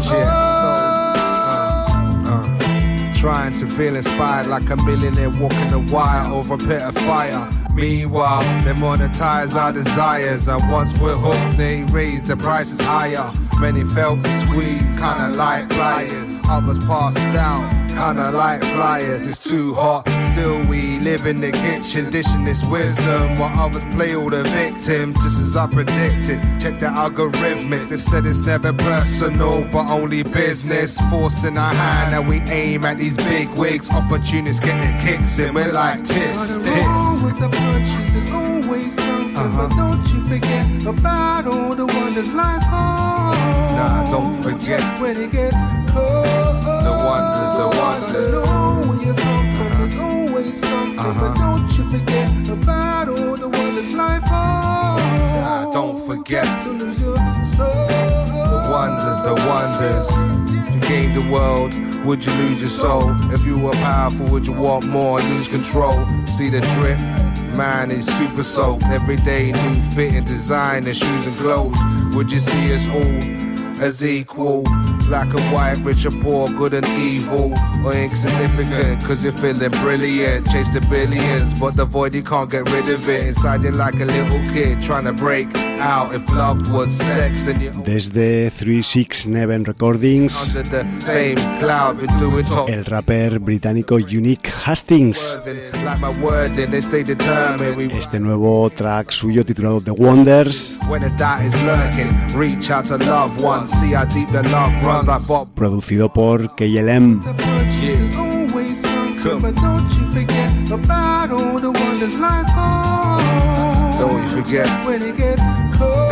Trying to feel inspired like a millionaire walking the wire over a pit of fire. Meanwhile, they monetize our desires, and once we're hooked, they raise the prices higher. Many felt the squeeze, kinda like pliers. Others passed out, kinda like flyers. It's too hot, still we live in the kitchen, dishing this wisdom, while others play all the victims, just as I predicted. Check the algorithmics, they said it's never personal, but only business. Forcing our hand, and we aim at these big wigs. Opportunists get their kicks in, we're like tis. With the punches, there's always something. But don't you forget about all the wonders life holds. Nah, don't forget when it gets cold. The wonders. I know where you come from, there's always something. But don't you forget about all the wonders life holds. Nah, don't forget to lose your soul. The wonders. If you gained the world, would you lose your soul? If you were powerful, would you want more and lose control? See the drip? Man is super soaked. Every day new fitting design and shoes and clothes. Would you see us all as equal? Black and white, rich or poor, good and evil, or insignificant, cause you're feeling brilliant. Chase the billions, but the void, you can't get rid of it. Inside you like a little kid trying to break out if love was sex, then you Desde 367 Recordings, under the same cloud been doing talk. el rapper británico Unique Hastings. Like my word, then they stay determined. We Este nuevo track suyo titulado The Wonders, when a doubt is lurking, reach out to loved ones, see how deep the love runs like Bob. producido por KLM. There's always something, but don't you forget about all the wonders life holds. Don't you forget When it gets cold,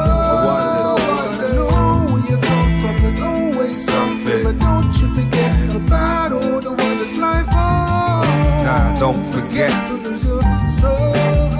I know where you come from. There's always something, but don't you forget about all the wonders life holds. Nah, don't forget. Don't lose your soul.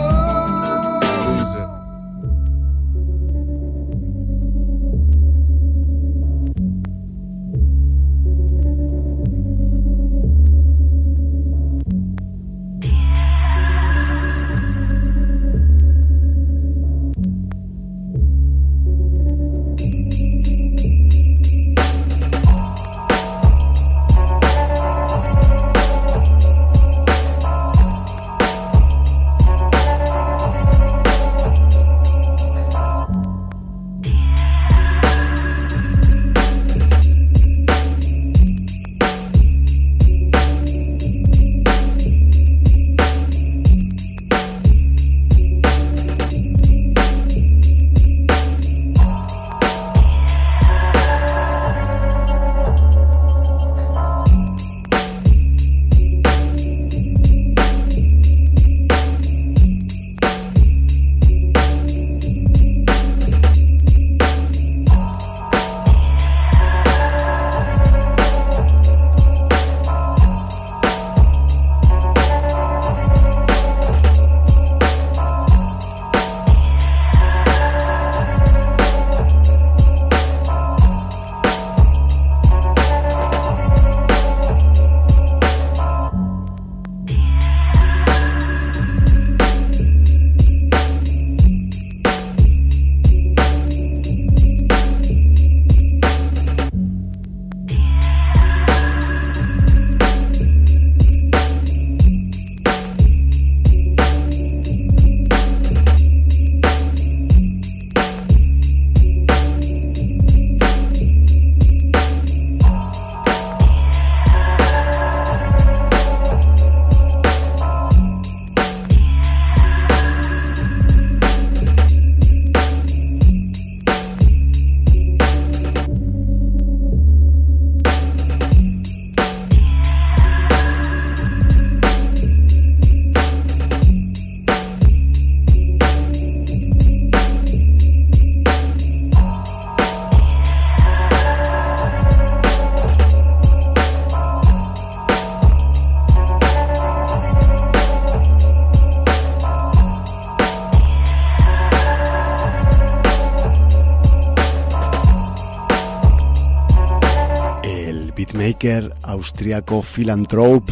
beatmaker austriaco Philanthrope,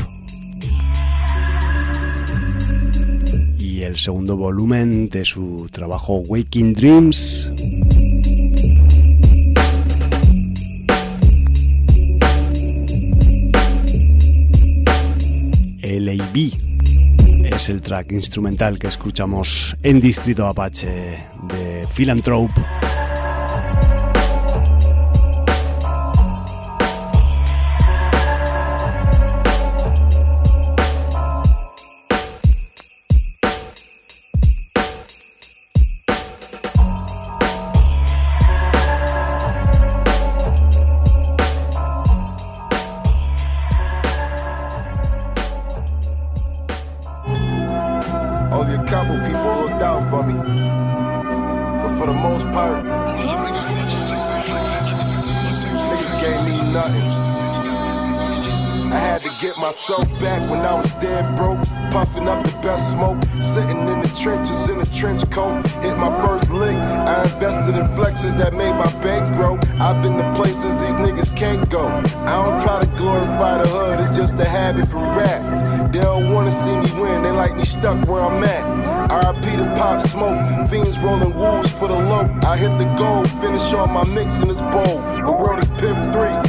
y el segundo volumen de su trabajo Waking Dreams. LAB es el track instrumental que escuchamos en Distrito Apache de Philanthrope. Only a couple people looked out for me, but for the most part, niggas gave me nothing. I had to get myself back when I was dead broke, puffing up the best smoke, sitting in the trenches in a trench coat. Hit my first lick, I invested in flexes that made my bank grow. I've been to places these niggas can't go. I don't try to glorify the hood, it's just a habit from rap. They don't wanna see me win, they like me stuck where I'm at. R.I.P. to Pop Smoke, fiends rolling wolves for the low. I hit the goal, finish off my mix in this bowl. The world is Pimp 3, lately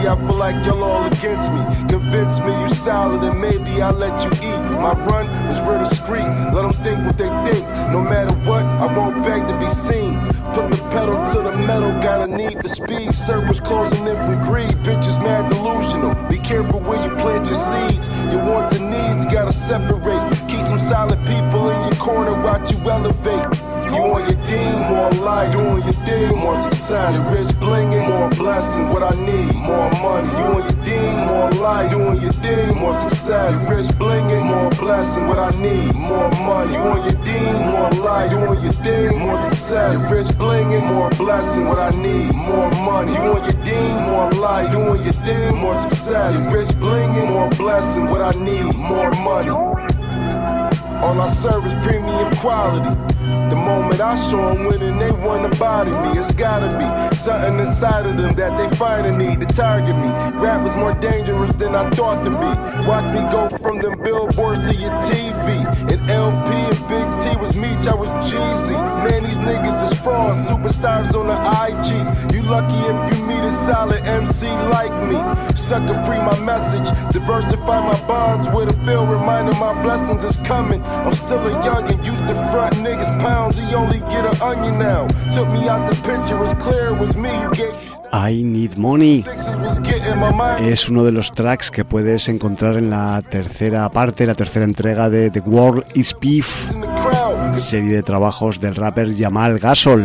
Lately I feel like y'all all against me. Convince me you solid and maybe I'll let you eat. My run is real discreet. Let them think what they think. No matter what, I won't beg to be seen. Put the pedal to the metal, got a need for speed. Circles closing in from greed. Bitches mad delusional. Be careful where you plant your seeds. Your wants and needs gotta separate. Keep some solid people in your corner, watch you elevate. You on your thing, more life, doing your thing, more success. Your wrist blinging, more blessing. What I need, more money. You on your thing, more life, doing your thing, more success. Your wrist blinging, more blessing. What I need, more money. You on your thing, more life, doing your thing, more success. Your wrist blinging, more blessing. What I need, more money. You on your thing, more life, doing your thing, more success. Your wrist blinging, more blessing. What I need, more money. All I serve is premium quality. The moment I show them winning, they wanna body me. It's gotta be something inside of them that they find a need to target me. Rap was more dangerous than I thought to be. Watch me go from them billboards to your TV. And LP and Big T was Meech, I was Jeezy. Man, these niggas is fraud, superstars on the IG. You lucky if you meet a solid MC like me. Sucker free my message, diversify my bonds with a feel reminder my blessings is coming. I'm still a youngin', used to front niggas pounds, he only get an onion now. Took me out the picture, it's clear it was me who gave. I Need Money es uno de los tracks que puedes encontrar en la tercera parte, la tercera entrega de The World Is Beef, serie de trabajos del rapper Jamal Gasol.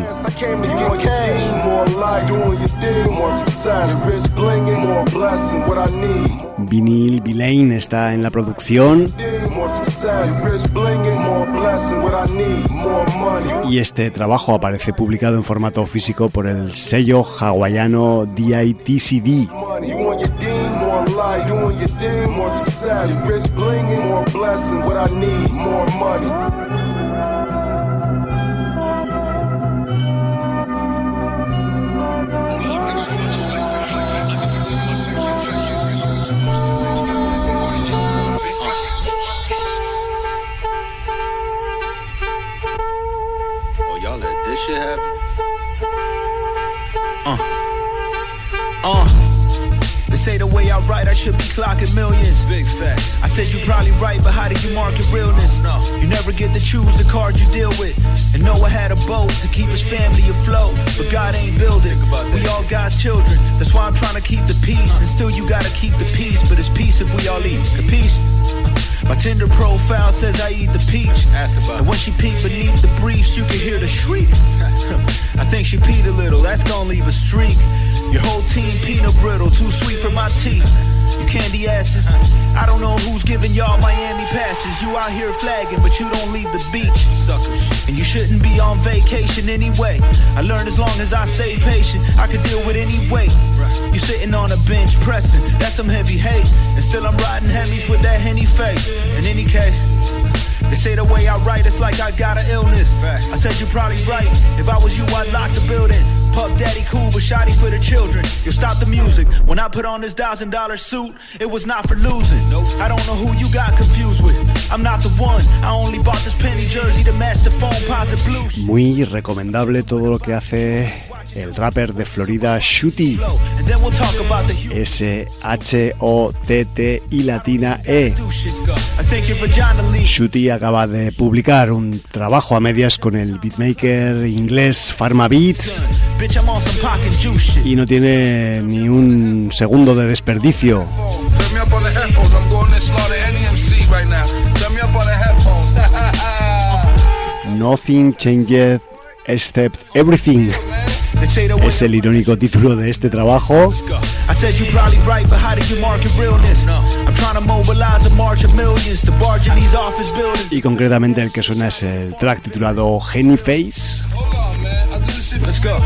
Vinyl Villain está en la producción y este trabajo aparece publicado en formato físico por el sello hawaiano DITCD. Shit happen. They say the way I write, I should be clocking millions. Big fact. I said you probably right, but how do you market realness? No. You never get to choose the cards you deal with. And Noah had a boat to keep his family afloat, but God ain't build it. We all God's children. That's why I'm trying to keep the peace. And still you gotta keep the peace, but it's peace if we all eat. Capiche? My Tinder profile says I eat the peach. And when she peeked beneath the briefs, you can hear the shriek. I think she peed a little, that's gonna leave a streak. Your whole team peanut brittle, too sweet for my teeth. You candy asses. I don't know who's giving y'all Miami passes. You out here flagging, but you don't leave the beach. Suckers. And you shouldn't be on vacation anyway. I learned as long as I stay patient, I could deal with any weight. You sitting on a bench pressing, that's some heavy hate. And still I'm riding Hemis with that Henny face. In any case, they say the way I write, it's like I got an illness. I said you're probably right. If I was you, I'd lock the building. Puff Daddy cool, but shoddy for the children. You'll stop the music. When I put on this $1,000 suit, it was not for losing. I don't know who you got confused with. I'm not the one. I only bought this penny jersey to match the phone posit blue. Muy recomendable todo lo que hace el rapper de Florida Shooty. S-H-O-T-T y latina E. Shooty acaba de publicar un trabajo a medias con el beatmaker inglés Pharma Beats y no tiene ni un segundo de desperdicio. Nothing changed except everything. Es el irónico título de este trabajo. Y concretamente el que suena es el track titulado Henny Face. Let's go.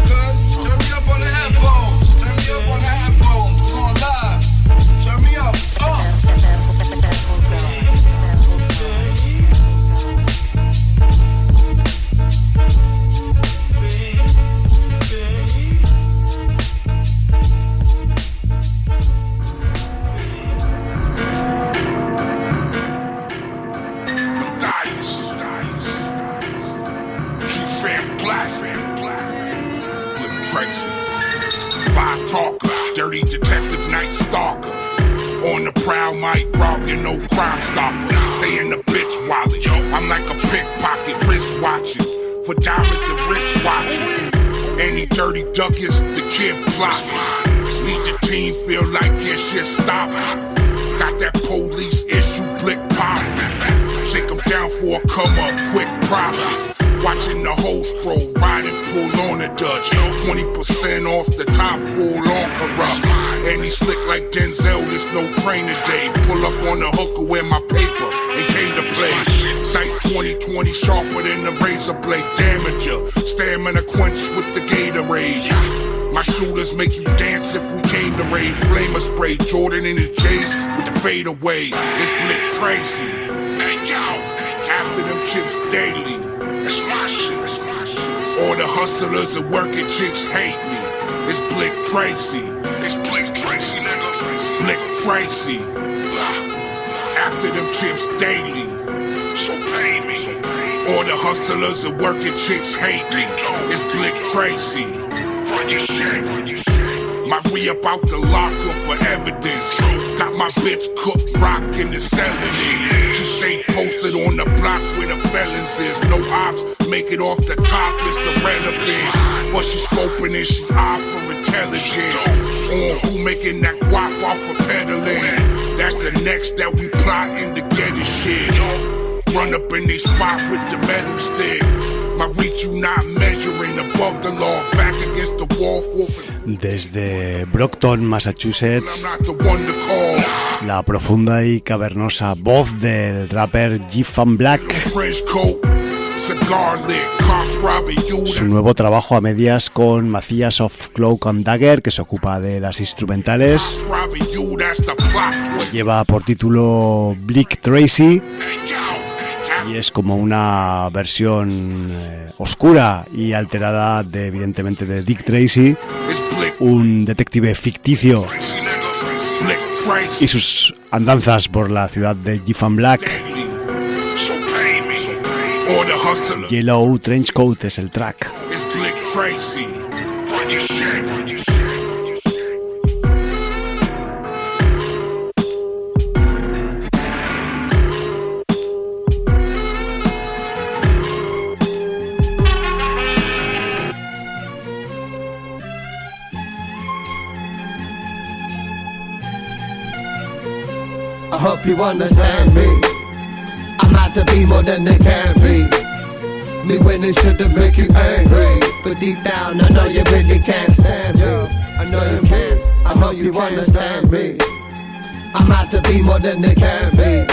proud, might rob you, no crime stopper. Stay in the bitch wallet. I'm like a pickpocket, wrist watching. For diamonds and wrist watches. Any dirty duck is the kid plotting. Need the team feel like your shit stopping. Got that police issue blick popping. Shake them down for a come up, quick profits. Watching the whole scroll, riding, pull on the Dutch. 20% off the top, full on corrupt. And he slick like Denzel, there's no trainer day. Pull up on the hooker with my paper, it came to play. Sight 20/20 sharper than the razor blade. Damager, stamina quench with the Gatorade. My shooters make you dance if we came to raid. Flamer spray, Jordan in his J's with the fade away. It's Blick Tracy. After them chips daily. It's my shit. All the hustlers and working chicks hate me. It's Blick Tracy. It's Blick Tracy, nigga. Blick Tracy. After them chips daily. So pay me. All the hustlers and working chicks hate me. It's Blick Tracy. Run your shit. My re-up out the locker for evidence. Got my bitch cooked rockin' the 70. She stayed posted on the block where the felons is. No ops, make it off the top, it's irrelevant. But she scoping and she off for intelligence. On who making that guap off of peddling. That's the next that we plotting to get his shit. Run up in this spot with the metal stick. My reach you not measuring above the law. Back against the wall for... Desde Brockton, Massachusetts, la profunda y cavernosa voz del rapper G-Funk Black. Su nuevo trabajo a medias con Matthias of Cloak and Dagger, que se ocupa de las instrumentales. Lleva por título Blick Tracy y es como una versión oscura y alterada de, evidentemente, de Dick Tracy, un detective ficticio y sus andanzas por la ciudad de G-Funk Black. Yellow Trenchcoat es el track. I hope you understand me. I'm out to be more than they can be. Me winning shouldn't make you angry, but deep down I know you really can't stand me. I know you can. I hope you understand me. I'm out to be more than they can be.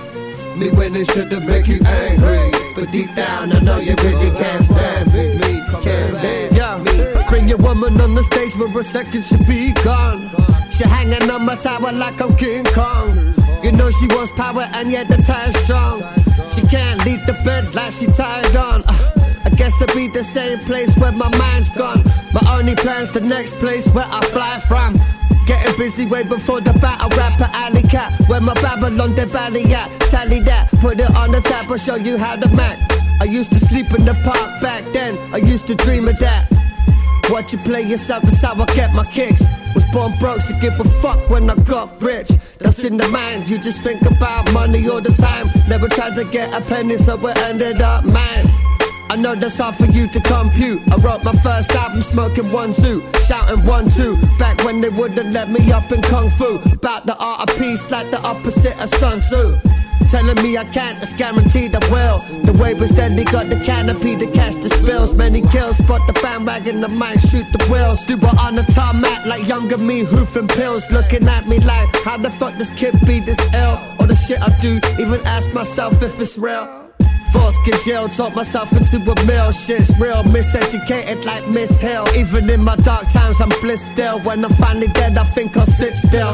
Me winning shouldn't make you angry, but deep down I know you really can't stand me. Can't stand me. Bring your woman on the stage for a second, she be gone. She hanging on my tower like I'm King Kong. You know she wants power and yet the tie's strong. She can't leave the bed like she tied on. I guess I'll be the same place where my mind's gone. My only plan's the next place where I fly from. Getting busy way before the battle, rapper alley cat. Where my Babylon, the valley at. Tally that, put it on the tab, I'll show you how to Mac. I used to sleep in the park back then, I used to dream of that. Watch you play yourself, that's how I get my kicks. Was born broke, so give a fuck when I got rich. That's in the mind, you just think about money all the time. Never tried to get a penny, so it ended up mine. I know that's hard for you to compute. I wrote my first album smoking one zoo, shouting 1, 2. Back when they wouldn't let me up in Kung Fu. About the art of peace like the opposite of Sun Tzu. Telling me I can't, it's guaranteed I will. The wave was deadly, got the canopy to catch the spills. Many kills, spot the bandwagon, the mic, shoot the wheels. Do it on the tarmac like younger me, hoofing pills. Looking at me like, how the fuck this kid be this ill? All the shit I do, even ask myself if it's real. Force get jail, talk myself into a mill. Shit's real, miseducated like Miss Hill. Even in my dark times, I'm bliss still. When I'm finally dead, I think I'll sit still.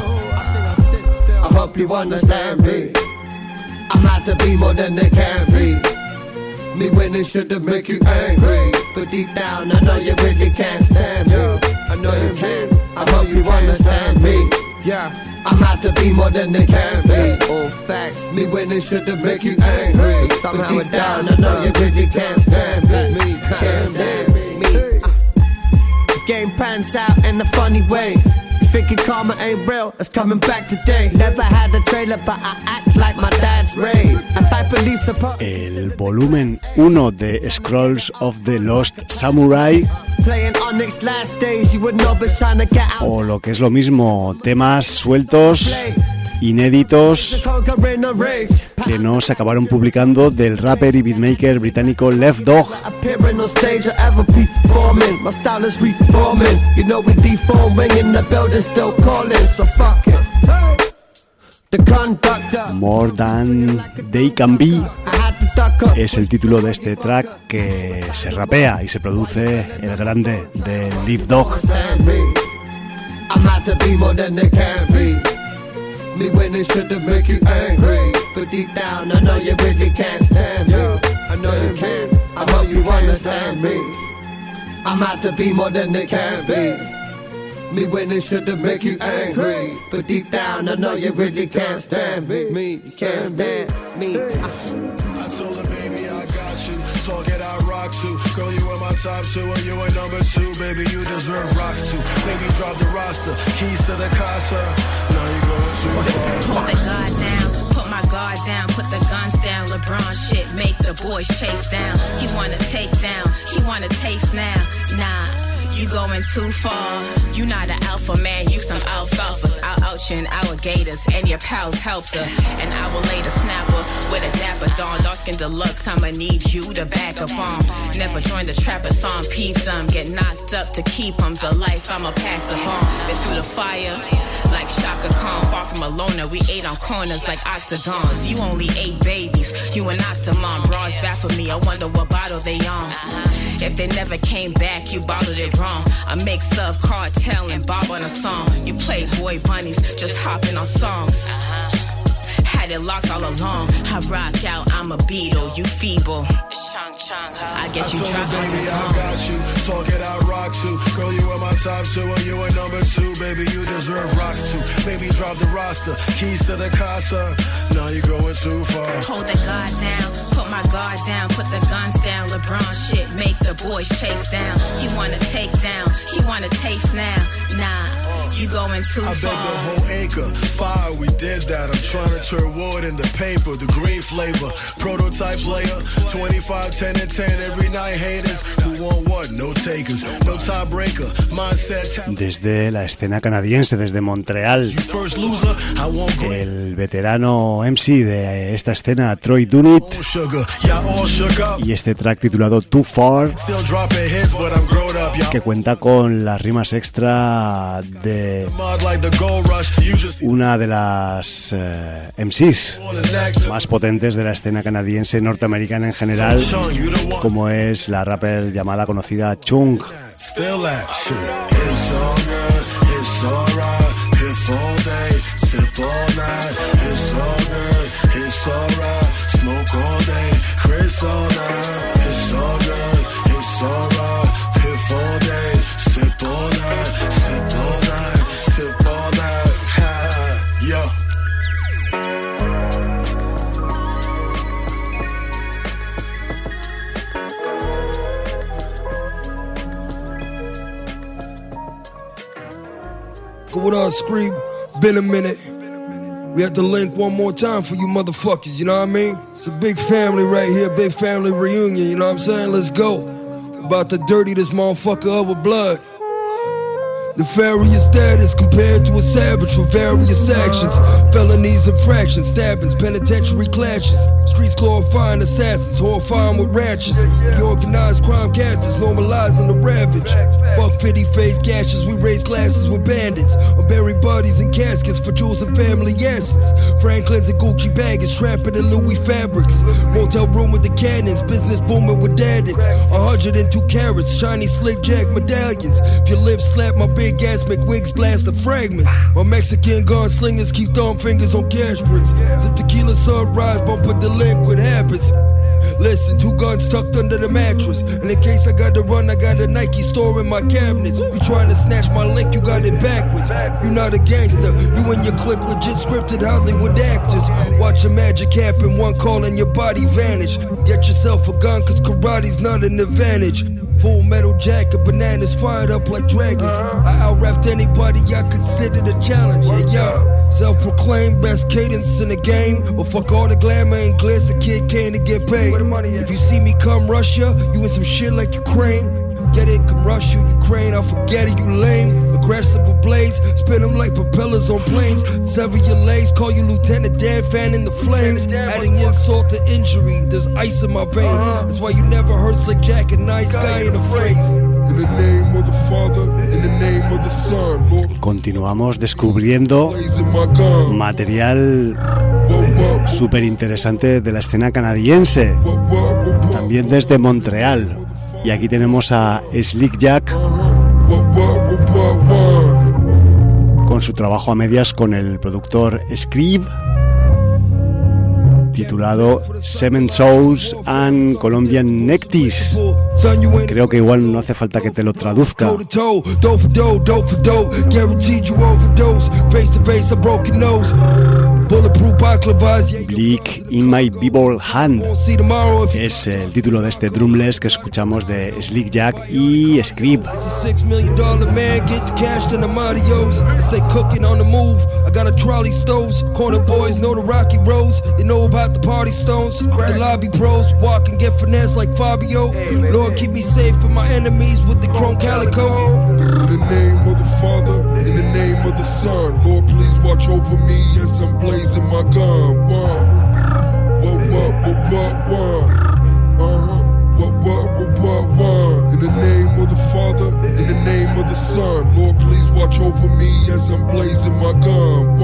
I hope you understand me. I'm out to be more than they can be. Me winning shouldn't make you angry, but deep down I know you really can't stand me. I know you can. I hope you understand me. Yeah, I'm out to be more than they can be. That's all facts. Me winning shouldn't make you angry, but somehow deep down I know you really can't stand me. Can't stand me. The game pans out in a funny way. thinking karma ain't real, it's coming back today. Never had a trailer, but I act like my dad's Ray. A type of Lisa Pop. El volumen 1 de Scrolls of the Lost Samurai. O lo que es lo mismo, temas sueltos, inéditos, que no se acabaron publicando del rapper y beatmaker británico Left Dog. More Than They Can Be es el título de este track que se rapea y se produce el grande de Left Dog. Me when they should've make you angry, but deep down I know you really can't stand me. I know you can, I hope you understand me. I'm out to be more than they can be. Me when they should've make you angry, but deep down I know you really can't stand me. You can't stand me. I told her, baby, I got you. Talk it, I rock too. Girl, you in my top 2 and you in number 2. Baby, you deserve rocks too. Baby, drop the roster, keys to the casa. Now you going too far. Put the guard down, put my guard down, put the guns down. LeBron shit, make the boys chase down. He wanna take down, he wanna taste now. Nah. You going too far. You not an alpha man, you some alfalfas. I'll out you and alligators, and your pals helped her. And I will later snap her with a dapper dawn. Dark skin deluxe, I'ma need you to back up on. Never join the trapathon, peep them. Get knocked up to keep them's a life, I'ma pass it on. Been through the fire, like Shaka Khan. Far from a loner, we ate on corners like octagons. You only ate babies, you an octomom. Bras baffle me, I wonder what bottle they on. If they never came back, you bottled it wrong. I mix up cartel and bob on a song. You play boy bunnies, just hopping on songs. Had it locked all along. I rock out, I'm a Beatle, you feeble. I get you dropped on baby, the I got you. Talk it, I rock too. Girl, you in my top 2 and you in number 2. Baby, you deserve rocks too. Baby, drop the roster, keys to the casa. Now you going too far. Hold the guard down, put my guard down, put the guns down. LeBron shit, make the boys chase down. He wanna take down, he wanna taste now. Nah, you going too far. I bet the whole acre, fire, we did that. I'm trying to turn wood into paper, the green flavor. Prototype player, 25, 10 and 10 every night. Haters, who want what? No takers, no tiebreaker. Mindset. Desde la escena canadiense, desde Montreal, el veterano MC de esta escena, Troy Dunnit, y este track titulado Too Far, que cuenta con las rimas extra de una de las MCs más potentes de la escena canadiense norteamericana en general, como es la rapper llamada conocida Chung. Still at shit. It's all good, it's alright. Piff all day, sip all night. It's all good, it's alright. Smoke all day, Chris all night. It's all good, it's alright. Piff all day, sip all night. Sip all night, sip all night. Yo. What up, Scream? Been a minute. We had to link one more time for you motherfuckers, you know what I mean? It's a big family right here, big family reunion, you know what I'm saying? Let's go. About to dirty this motherfucker up with blood. Nefarious status compared to a savage for various actions. Felonies, infractions, stabbings, penitentiary clashes. Streets glorifying assassins, horrifying with ratchets. The organized crime captors normalizing the ravage. Buck 50 face gashes, we raise glasses with bandits. Or bury bodies in caskets for jewels and family assets. Franklin's and Gucci baggage, trapping in Louis fabrics. Motel room with the cannons, business booming with addicts. 102 carats, shiny slick jack medallions. If your lips slap, my big ass make wigs blast the fragments. My Mexican gunslingers keep throwing fingers on cash prints. Some tequila sunrise, bumper delinquent habits. Listen, 2 guns tucked under the mattress. And in case I got to run, I got a Nike store in my cabinets. You trying to snatch my link, you got it backwards. You not a gangster, you and your clique legit scripted Hollywood actors. Watch a magic happen, one call and your body vanish. Get yourself a gun, cause karate's not an advantage. Full metal jacket, bananas fired up like dragons. I out-rapped anybody I considered a challenge. Yeah, self-proclaimed best cadence in the game. But fuck all the glamour and glitz, the kid came to get paid. If you see me come Russia, you in some shit like Ukraine. Get it, come Russia, Ukraine, I forget it, you lame. Aggressive with blades, spin them like propellers on planes. Sever your legs, call you Lieutenant Dan, fan in the flames. Adding insult to injury, there's ice in my veins. That's why you never heard Slick Jack, a nice guy in a phrase. In the name of the Father, in the name of the Son, Lord. Continuamos descubriendo material súper interesante de la escena canadiense, también desde Montreal. Y aquí tenemos a Slick Jack con su trabajo a medias con el productor Scrib, titulado Cement Souls and Colombian Nectis. Creo que igual no hace falta que te lo traduzca. Bleak in my b-ball hand es el título de este drumless que escuchamos de Slick Jack y Scrib. $6 million man, get the cash to the Marios. Stay cooking on the move. I got a trolley stoves. Corner boys know the rocky roads. They know about the party stones. The lobby pros walk and get finesse like Fabio. Lord, keep me safe from my enemies with the chrome calico. In the name of the Father, in the name of the Son, Lord, please watch over me as I'm blazing my gun. In the name of the Father, in the name of the Son, Lord, please watch over me as I'm blazing my gun.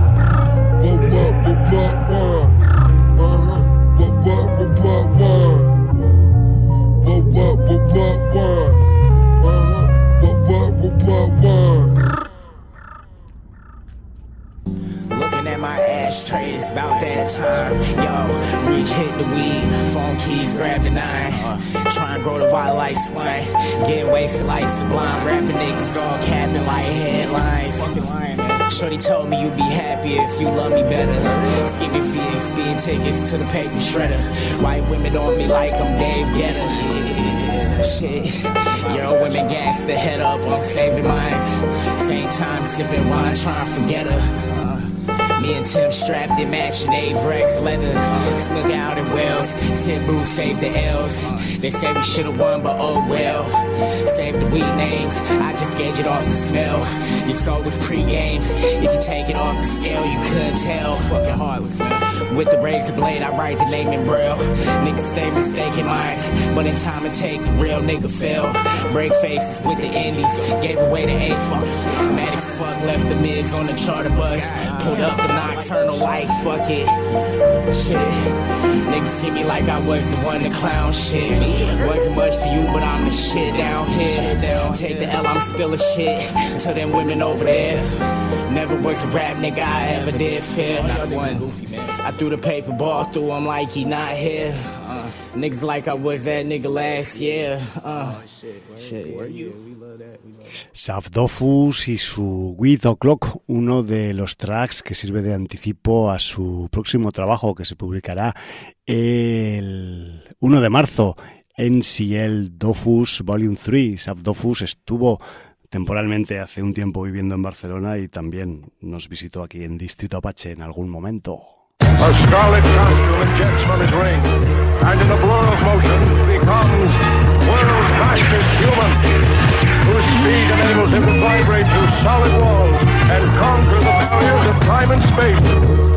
Looking at my ashtray, it's about that time. Yo, reach, hit the weed, phone keys, grab the 9. Try and grow the body like swine. Getting wasted like Sublime. Rapping niggas all capping like headlines. Shorty told me you'd be happy if you love me better. Skipping feet and speeding tickets to the paper shredder. White women on me like I'm Dave Guetta. Shit, your women gangsta head up on saving minds. Same time sipping wine, trying to forget her. Me and Tim strapped in matching Avrex leather. Snuck out in Wales, said Bruce saved the L's. They say we should've won, but oh well. Save the weed names, I just gauge it off the smell. Your soul was pre-game, if you take it off the scale, you couldn't tell. Fucking heartless. With the razor blade, I write the name in braille. Niggas stay mistaken minds, but in time and take the real nigga fail. Break faces with the indies, gave away the aces. Mad as fuck, left the mids on the charter bus. Pulled up the nocturnal light, fuck it. Shit, niggas see me like I was the one to clown shit. Wasn't much to you, but I'm the shit down here. Take the L, I'm still a shit. To them women over there. Never was a rap nigga I ever did fail. Not one. I threw the paper ball through him like he not here. Niggas like I was that nigga last year. Saf Dofus y su With O'Clock, uno de los tracks que sirve de anticipo a su próximo trabajo que se publicará el 1 de marzo, NCL Dofus Volume 3. Saf Dofus estuvo temporalmente hace un tiempo viviendo en Barcelona y también nos visitó aquí en Distrito Apache en algún momento. A scarlet costume injects from his ring, and in a blur of motion becomes world's fastest human, whose speed enables him to vibrate through solid walls and conquer the barriers of time and space.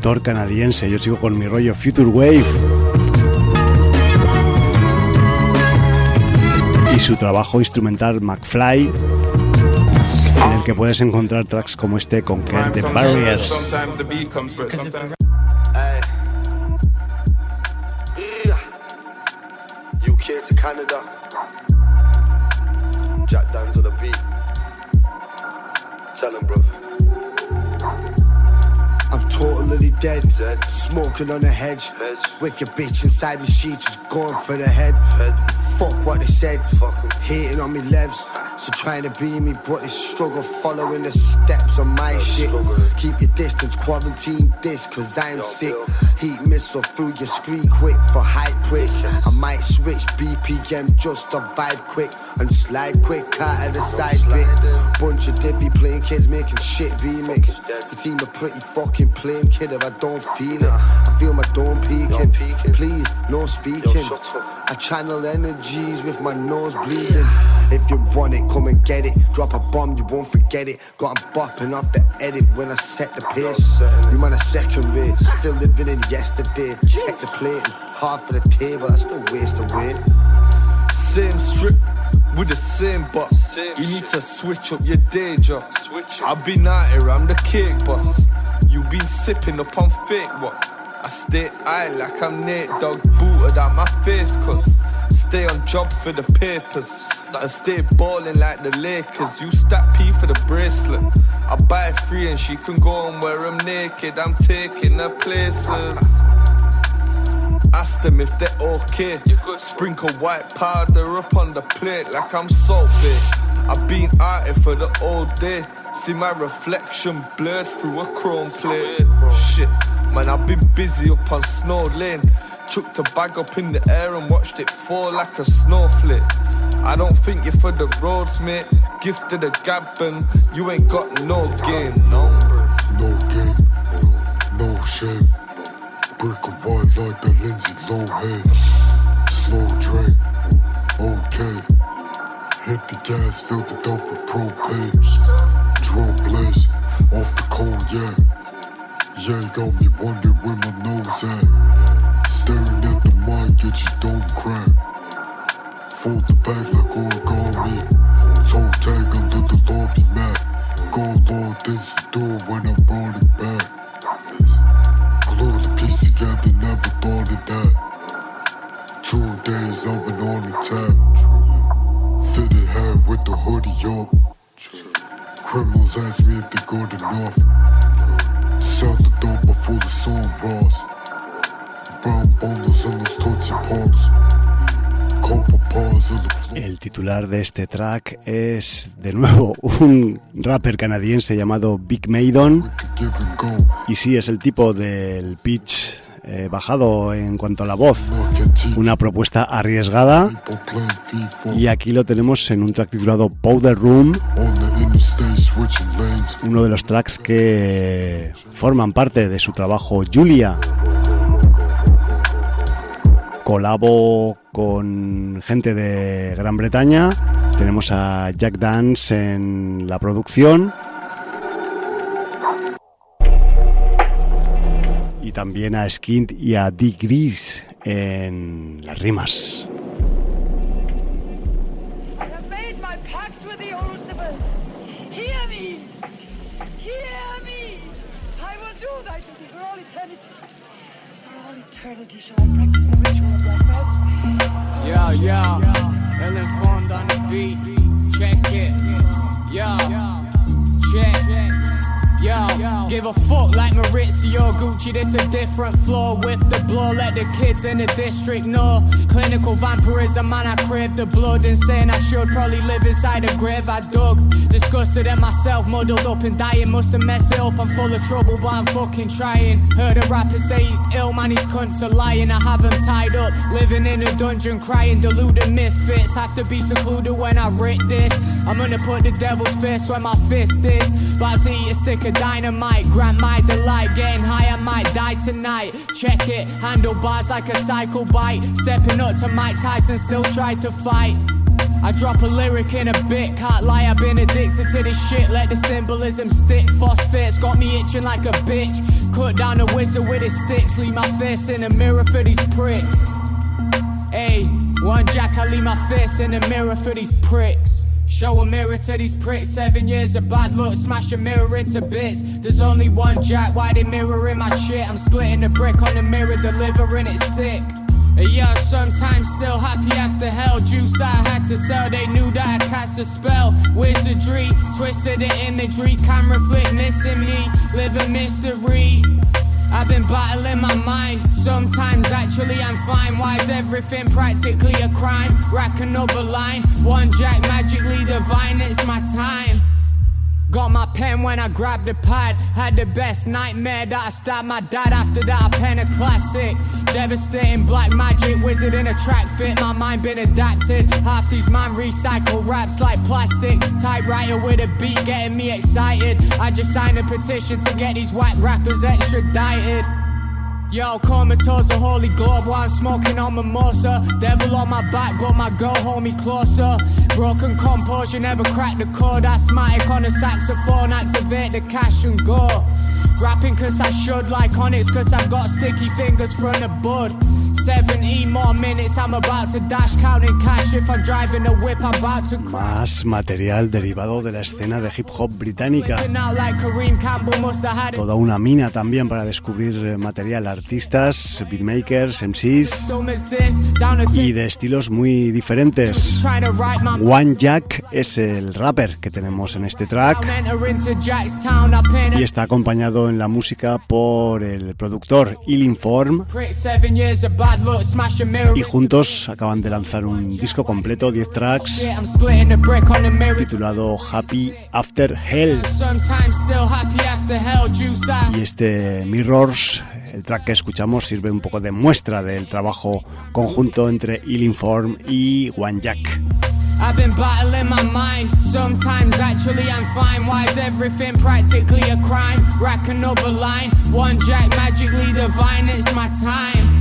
productor canadiense. Yo sigo con mi rollo Future Wave y su trabajo instrumental McFly, en el que puedes encontrar tracks como este con The Barriers. UK to Canada, Jack Dan's on the beat. Tell him, bro. I'm totally dead, smoking on a hedge. With your bitch inside me, she just going for the head. Fuck what they said, hating on me levs. So trying to be me, but they struggle following the steps on my shit. Keep your distance, quarantine this, cause I'm sick. Heat missile through your screen quick for high pricks. I might switch BPM just to vibe quick and slide quick out of the side bit. Bunch of dippy playing kids making shit remix. You seem a pretty fucking plain kid if I don't feel it. I feel my dome peaking. Please, no speaking. I channel energies with my nose bleeding. If you want it, come and get it. Drop a bomb, you won't forget it. Got 'em bopping off the edit when I set the pace. You man a second rate, still living in yesterday. Take the plate and hard for the table, that's no waste away. Same strip with the same boss. You need to switch up your day job. I've been out here, I'm the cake boss. You been sipping up on fake what? I stay high like I'm Nate Dogg, booted out my face cause stay on job for the papers. I stay balling like the Lakers. You stack P for the bracelet. I buy 3 and she can go and wear them naked. I'm taking her places. Ask them if they're okay. Sprinkle white powder up on the plate like I'm Salt Bae. I've been out here for the all day. See my reflection blurred through a chrome plate. Shit, man, I've been busy up on Snow Lane. Chucked a bag up in the air and watched it fall like a snowflake. I don't think you're for the roads, mate. Gifted a gabbin', you ain't got no game. No game, no shame. Brick of white like the Lindsay Lohan. Slow drain, okay. Hit the gas, fill the dope with propane. Draw blaze, off the cold, yeah. Yeah, you got me wondering where my nose at. Staring at the mic, yet you don't crack. Fold the bag like origami. Toe tag under the lobby mat. Gold all this to do when I brought it back. Glue the piece together, never thought of that. 2 days I've been on the tap. Fitted hat with the hoodie up. Criminals ask me if they good enough. Sell the dope before the song bras. Brown bundles and los Tootsie Pops. El titular de este track es, de nuevo, un rapper canadiense llamado Big Maidon. Y sí, es el tipo del pitch bajado en cuanto a la voz. Una propuesta arriesgada. Y aquí lo tenemos en un track titulado Powder Room. Uno de los tracks que forman parte de su trabajo Julia. Colabo con gente de Gran Bretaña. Tenemos a Jack Dance en la producción y también a Skint y a D. Gris en las rimas. Yo, yo, El Informed on the beat, check it, yo, check, yo, give a fuck like Maurizio Gucci, this a different floor with the blow, let the kids in the district know, clinical vampirism, man, I crave the blood, insane, I should probably live inside a grave I dug, disgusted at myself, muddled up and dying, must have messed it up, I'm full of trouble, but I'm fucking trying, heard a rapper say he's ill, man, his cunts are lying, I have him tied up, living in a dungeon, crying, deluded misfits, have to be secluded when I writ this, I'm gonna put the devil's fist where my fist is, about to eat a stick of dynamite, grant my delight, getting high, I might die tonight, check it, handlebars like a cycle bike, stepping up to Mike Tyson, still try to fight, I drop a lyric in a bit, can't lie, I've been addicted to this shit, let the symbolism stick, phosphates got me itching like a bitch, Cut down a wizard with his sticks. Leave my face in the mirror for these pricks. Hey, one jack, I leave my face in the mirror for these pricks. Show a mirror to these pricks. 7 years of bad luck, smash a mirror into bits. There's only one jack, why they mirroring my shit? I'm splitting the brick on the mirror, delivering it sick. Yeah, sometimes still happy after hell. Juice I had to sell, they knew that I cast a spell. Wizardry, twisted the imagery. Camera flick missing me, live a mystery. I've been battling my mind, sometimes actually I'm fine. Why is everything practically a crime? Rack another line, one jack magically divine, it's my time. Got my pen when I grabbed the pad. Had the best nightmare that I stabbed my dad. After that I pen a classic. Devastating black magic, wizard in a track fit. My mind been adapted. Half these man recycle raps like plastic. Typewriter with a beat getting me excited. I just signed a petition to get these whack rappers extradited. Yo, comatose a holy globe while I'm smoking on mimosa. Devil on my back, but my girl hold me closer. Broken composure, never cracked the code. Asthmatic on the saxophone, activate the cash and go. Rapping cause I should, like Onyx cause I've got sticky fingers from the bud. 17 more minutes, I'm about to dash, counting cash. If I'm driving a whip, I'm about to Más material derivado de la escena de hip hop británica. Toda una mina también para descubrir material, artistas, beatmakers, MCs y de estilos muy diferentes. One Jack es el rapper que tenemos en este track y está acompañado en la música por el productor Ill-Inform. Y juntos acaban de lanzar un disco completo, 10 tracks, titulado Happy After Hell. Y este Mirrors, el track que escuchamos, sirve un poco de muestra del trabajo conjunto entre Ill-Inform y One Jack. I've been battling my mind, sometimes actually I'm fine. Why is everything practically a crime? Rack another line, one jack magically divine, it's my time.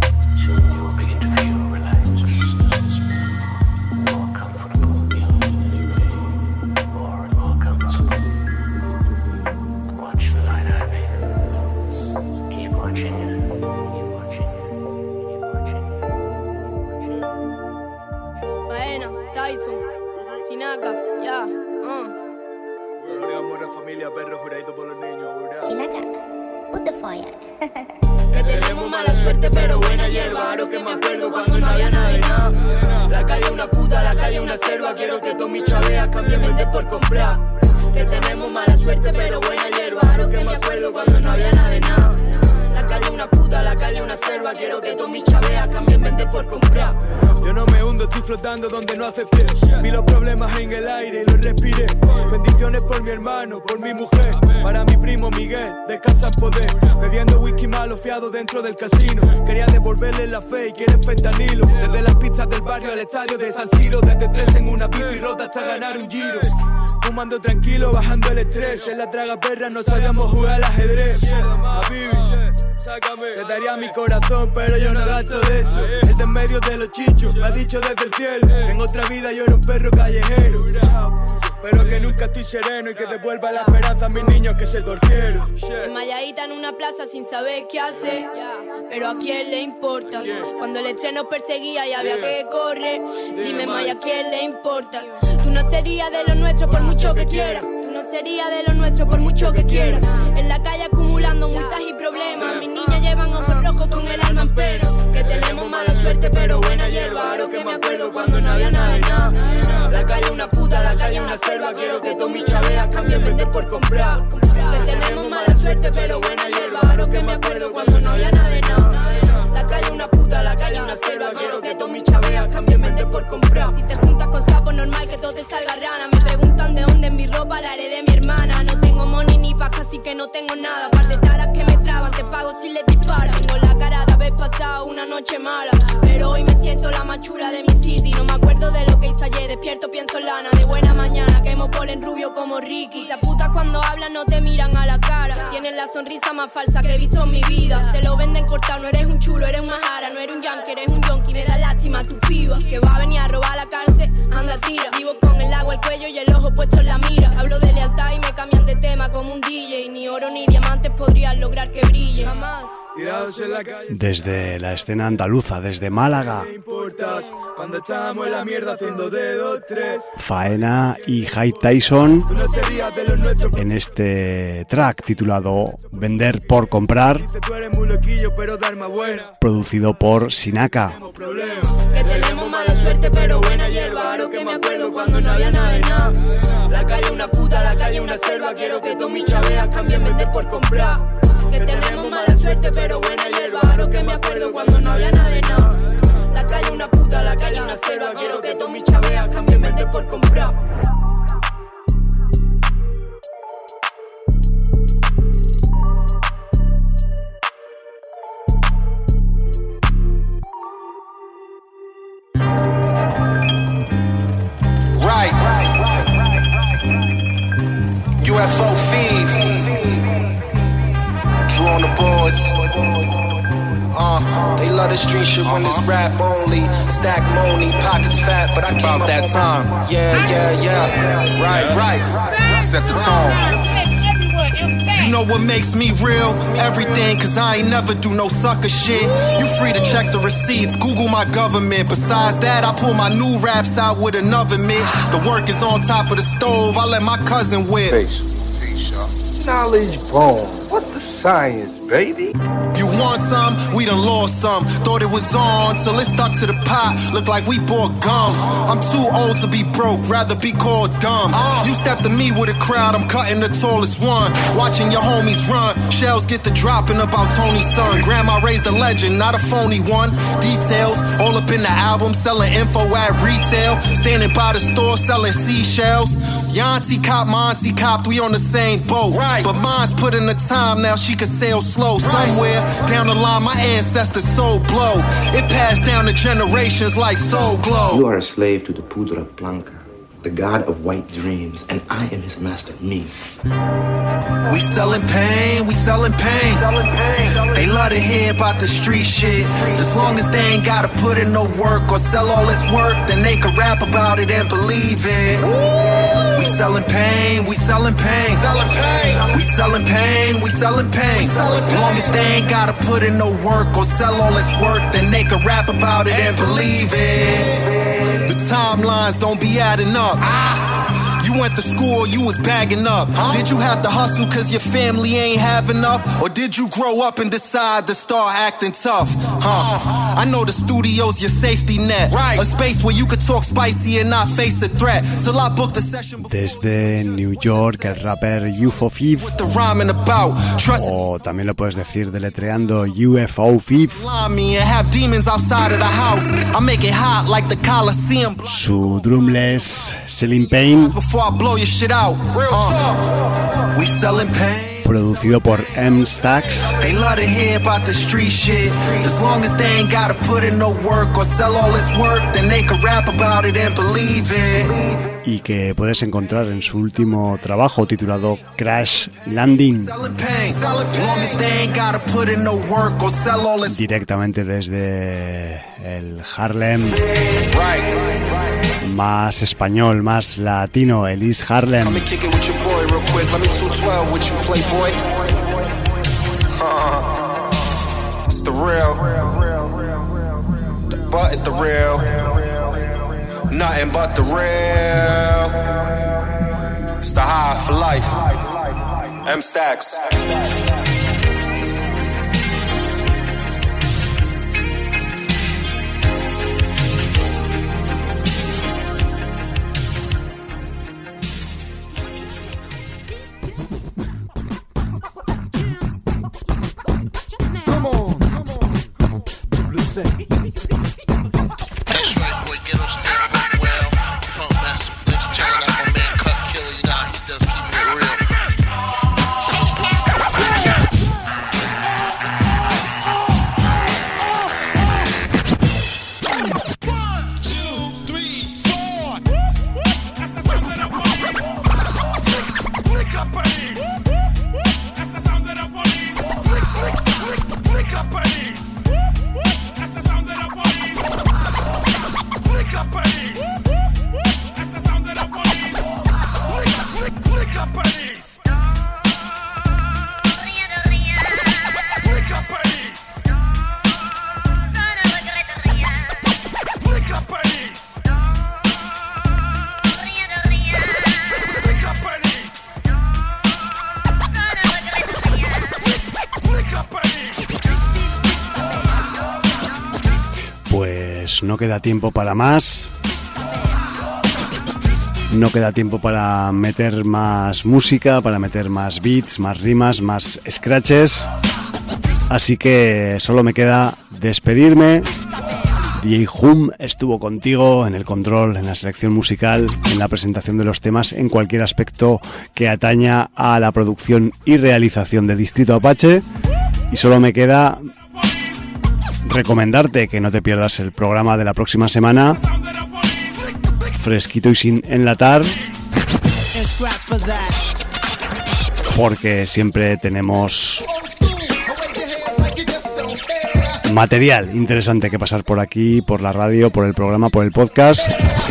Chinaca, ya, Chinaca, put the fire. Que tenemos mala suerte pero buena hierba. Ahora que me acuerdo cuando no había nada de nada. La calle una puta, la calle una selva. Quiero que todos mis chaveas cambien vender por comprar. Que tenemos mala suerte pero buena hierba. Ahora que me acuerdo cuando no había nada de nada. La calle una puta, la calle una selva. Quiero que todos mis chaveas cambien vender por comprar. Yo no me hundo, estoy flotando donde no hace pie. Vi los problemas en el aire y los respiré. Bendiciones por mi hermano, por mi mujer. Para mi primo Miguel, descansa en poder. Bebiendo whisky malo fiado dentro del casino. Quería devolverle la fe y quieren fentanilo. Desde las pistas del barrio al estadio de San Siro. Desde 3 en una bici rota hasta ganar un giro. Fumando tranquilo, bajando el estrés. En la traga perra no sabíamos jugar al ajedrez. Sácame. Te daría mi corazón, pero yo no gasto de eso. El de en medio de los chichos, me ha dicho desde el cielo. En otra vida yo era un perro callejero, pero que nunca estoy sereno y que devuelva la esperanza a mis niños que se torcieron. Enmayadita en una plaza sin saber qué hacer, pero a quién le importa. Cuando el estreno perseguía y había que correr, dime Maya, ¿a quién le importa? Tú no serías de los nuestros por mucho que quieras. Tú no serías de los nuestros por mucho que quieras. En la calle acumulando multas y problemas. Mis niñas llevan ojos rojos con el alma en pena. Que tenemos mala suerte pero buena hierba. Ahora que me acuerdo cuando no había nada de nada. La calle una puta, la calle una selva. Quiero que todos mis chaveas cambien vender por comprar. Que tenemos mala suerte pero buena hierba. Ahora que me acuerdo cuando no había nada de nada. La calle una puta, la calle una selva. Quiero que todos mis chaveas cambien vender por comprar. Si te juntas con sapos normal que todo te salga rana. Me preguntan de dónde es mi ropa, la heredé de mi hermana. No tengo money ni pa' casi que no tengo nada. Par de taras que me traban, te pago si le disparan. Tengo la cara de haber pasado una noche mala, pero hoy me siento la más chula de mi city. No me acuerdo de lo que hice ayer, despierto pienso en lana. De buena mañana que mismo polen rubio como Ricky. Las putas cuando hablan no te miran a la cara. Tienen la sonrisa más falsa que he visto en mi vida. Te lo venden cortado, no eres un chulo, eres un majara. No eres un yankee, eres un yonki. Me da lástima tu piba, que va a venir a robar la cárcel. Anda, tira. Vivo con el agua, el cuello y el ojo puesto en la mira. Hablo de lealtad y me cambian de tema como un DJ. Ni oro ni diamantes podrían lograr que brille. Jamás. Desde la escena andaluza, desde Málaga, cuando estábamos en la mierda haciendo dedo tres. Faena y Hyde Tyson en este track titulado Vender por Comprar, producido por Sinaka. Que tenemos mala suerte pero buena hierba. Ahora que me acuerdo cuando no había nada de nada. La calle una puta, la calle una selva. Quiero que todos mis chaveas cambien vender por comprar. Que tenemos mala suerte pero buena hierba. Ahora que me acuerdo cuando no había nada de nada. La calle una puta, la calle una selva. Quiero que todos mis chaveas cambien vender por comprar. Right. UFO feed. Drew on the boards. They love the street shit when it's rap only. Stack money, pockets fat, but I came up that time. Yeah. Right. Set the tone. You know what makes me real? Everything, cause I ain't never do no sucker shit. You free to check the receipts, Google my government. Besides that, I pull my new raps out with another mitt. The work is on top of the stove, I let my cousin whip. Peace, y'all. Knowledge bone. What's the science, baby? You want some? We done lost some. Thought it was on till it stuck to the pot. Look like we bought gum. I'm too old to be broke, rather be called dumb. You step to me with a crowd, I'm cutting the tallest one. Watching your homies run, shells get the dropping about Tony's son. Grandma raised a legend, not a phony one. Details all up in the album, selling info at retail. Standing by the store, selling seashells. Your auntie cop, my auntie copped, we on the same boat. Right. But mine's put in the time, now she can sail slow. Somewhere down the line, my ancestors soul blow. It passed down to generations like soul glow. You are a slave to the Pudra Blanca, the god of white dreams, and I am his master, me. We sellin' pain, we sellin' pain. They love to hear about the street shit. As long as they ain't gotta put in no work or sell all this work, then they can rap about it and believe it. We sellin' pain, we sellin' pain. We sellin' pain, we sellin' pain. As long as they ain't gotta put in no work or sell all this work, then they can rap about it and believe it. The timelines don't be adding up. You went to school, you was bagging up. Did you have to hustle cause your family ain't have enough? Or did you grow up and decide to start acting tough? I know the studio's your safety net. A space where you could talk spicy and not face a threat. Till I booked the session. Desde New York, el rapper UFO Fifth, o también lo puedes decir deletreando UFO Fifth. Su drumless Selling Pain, producido por M-Stax. They love to hear about the street shit. As long as they ain't gotta put in no work or sell all this work, then they can rap about it and believe it. Y que puedes encontrar en su último trabajo titulado Crash Landing, directamente desde el Harlem más español, más latino, el East Harlem. It's the real, but the real, nothing but the real. It's the high for life. M-Stax. Pues no queda tiempo para más. No queda tiempo para meter más música, para meter más beats, más rimas, más scratches. Así que solo me queda despedirme. DJ Hum estuvo contigo en el control, en la selección musical, en la presentación de los temas, en cualquier aspecto que ataña a la producción y realización de Distrito Apache. Y solo me queda recomendarte que no te pierdas el programa de la próxima semana, fresquito y sin enlatar, porque siempre tenemos material interesante que pasar por aquí, por la radio, por el programa, por el podcast,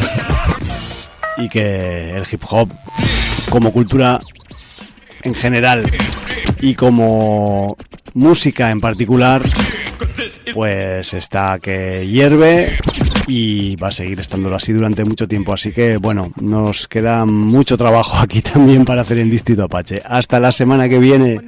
y que el hip hop como cultura en general y como música en particular pues está que hierve y va a seguir estándolo así durante mucho tiempo. Así que bueno, nos queda mucho trabajo aquí también para hacer en Distrito Apache. Hasta la semana que viene.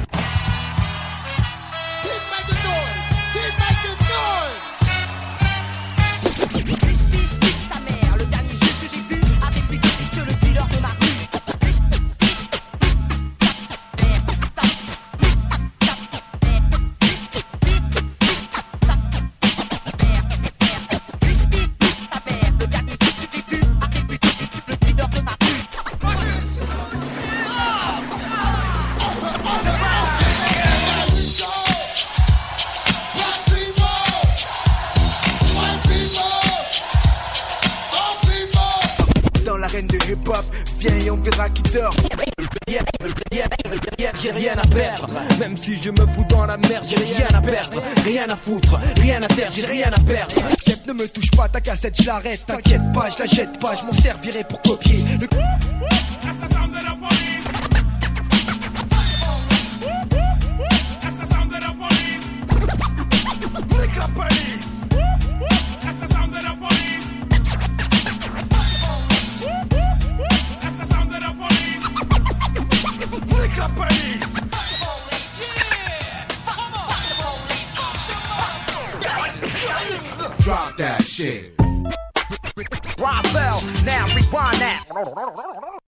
J'ai rien à perdre, même si je me fous dans la merde, j'ai rien à perdre, rien à foutre, rien à taire, j'ai rien à perdre. Chef, ne me touche pas, ta cassette, je l'arrête, t'inquiète pas, je la jette pas, je m'en servirai pour copier le... Drop that shit. Now rewind that.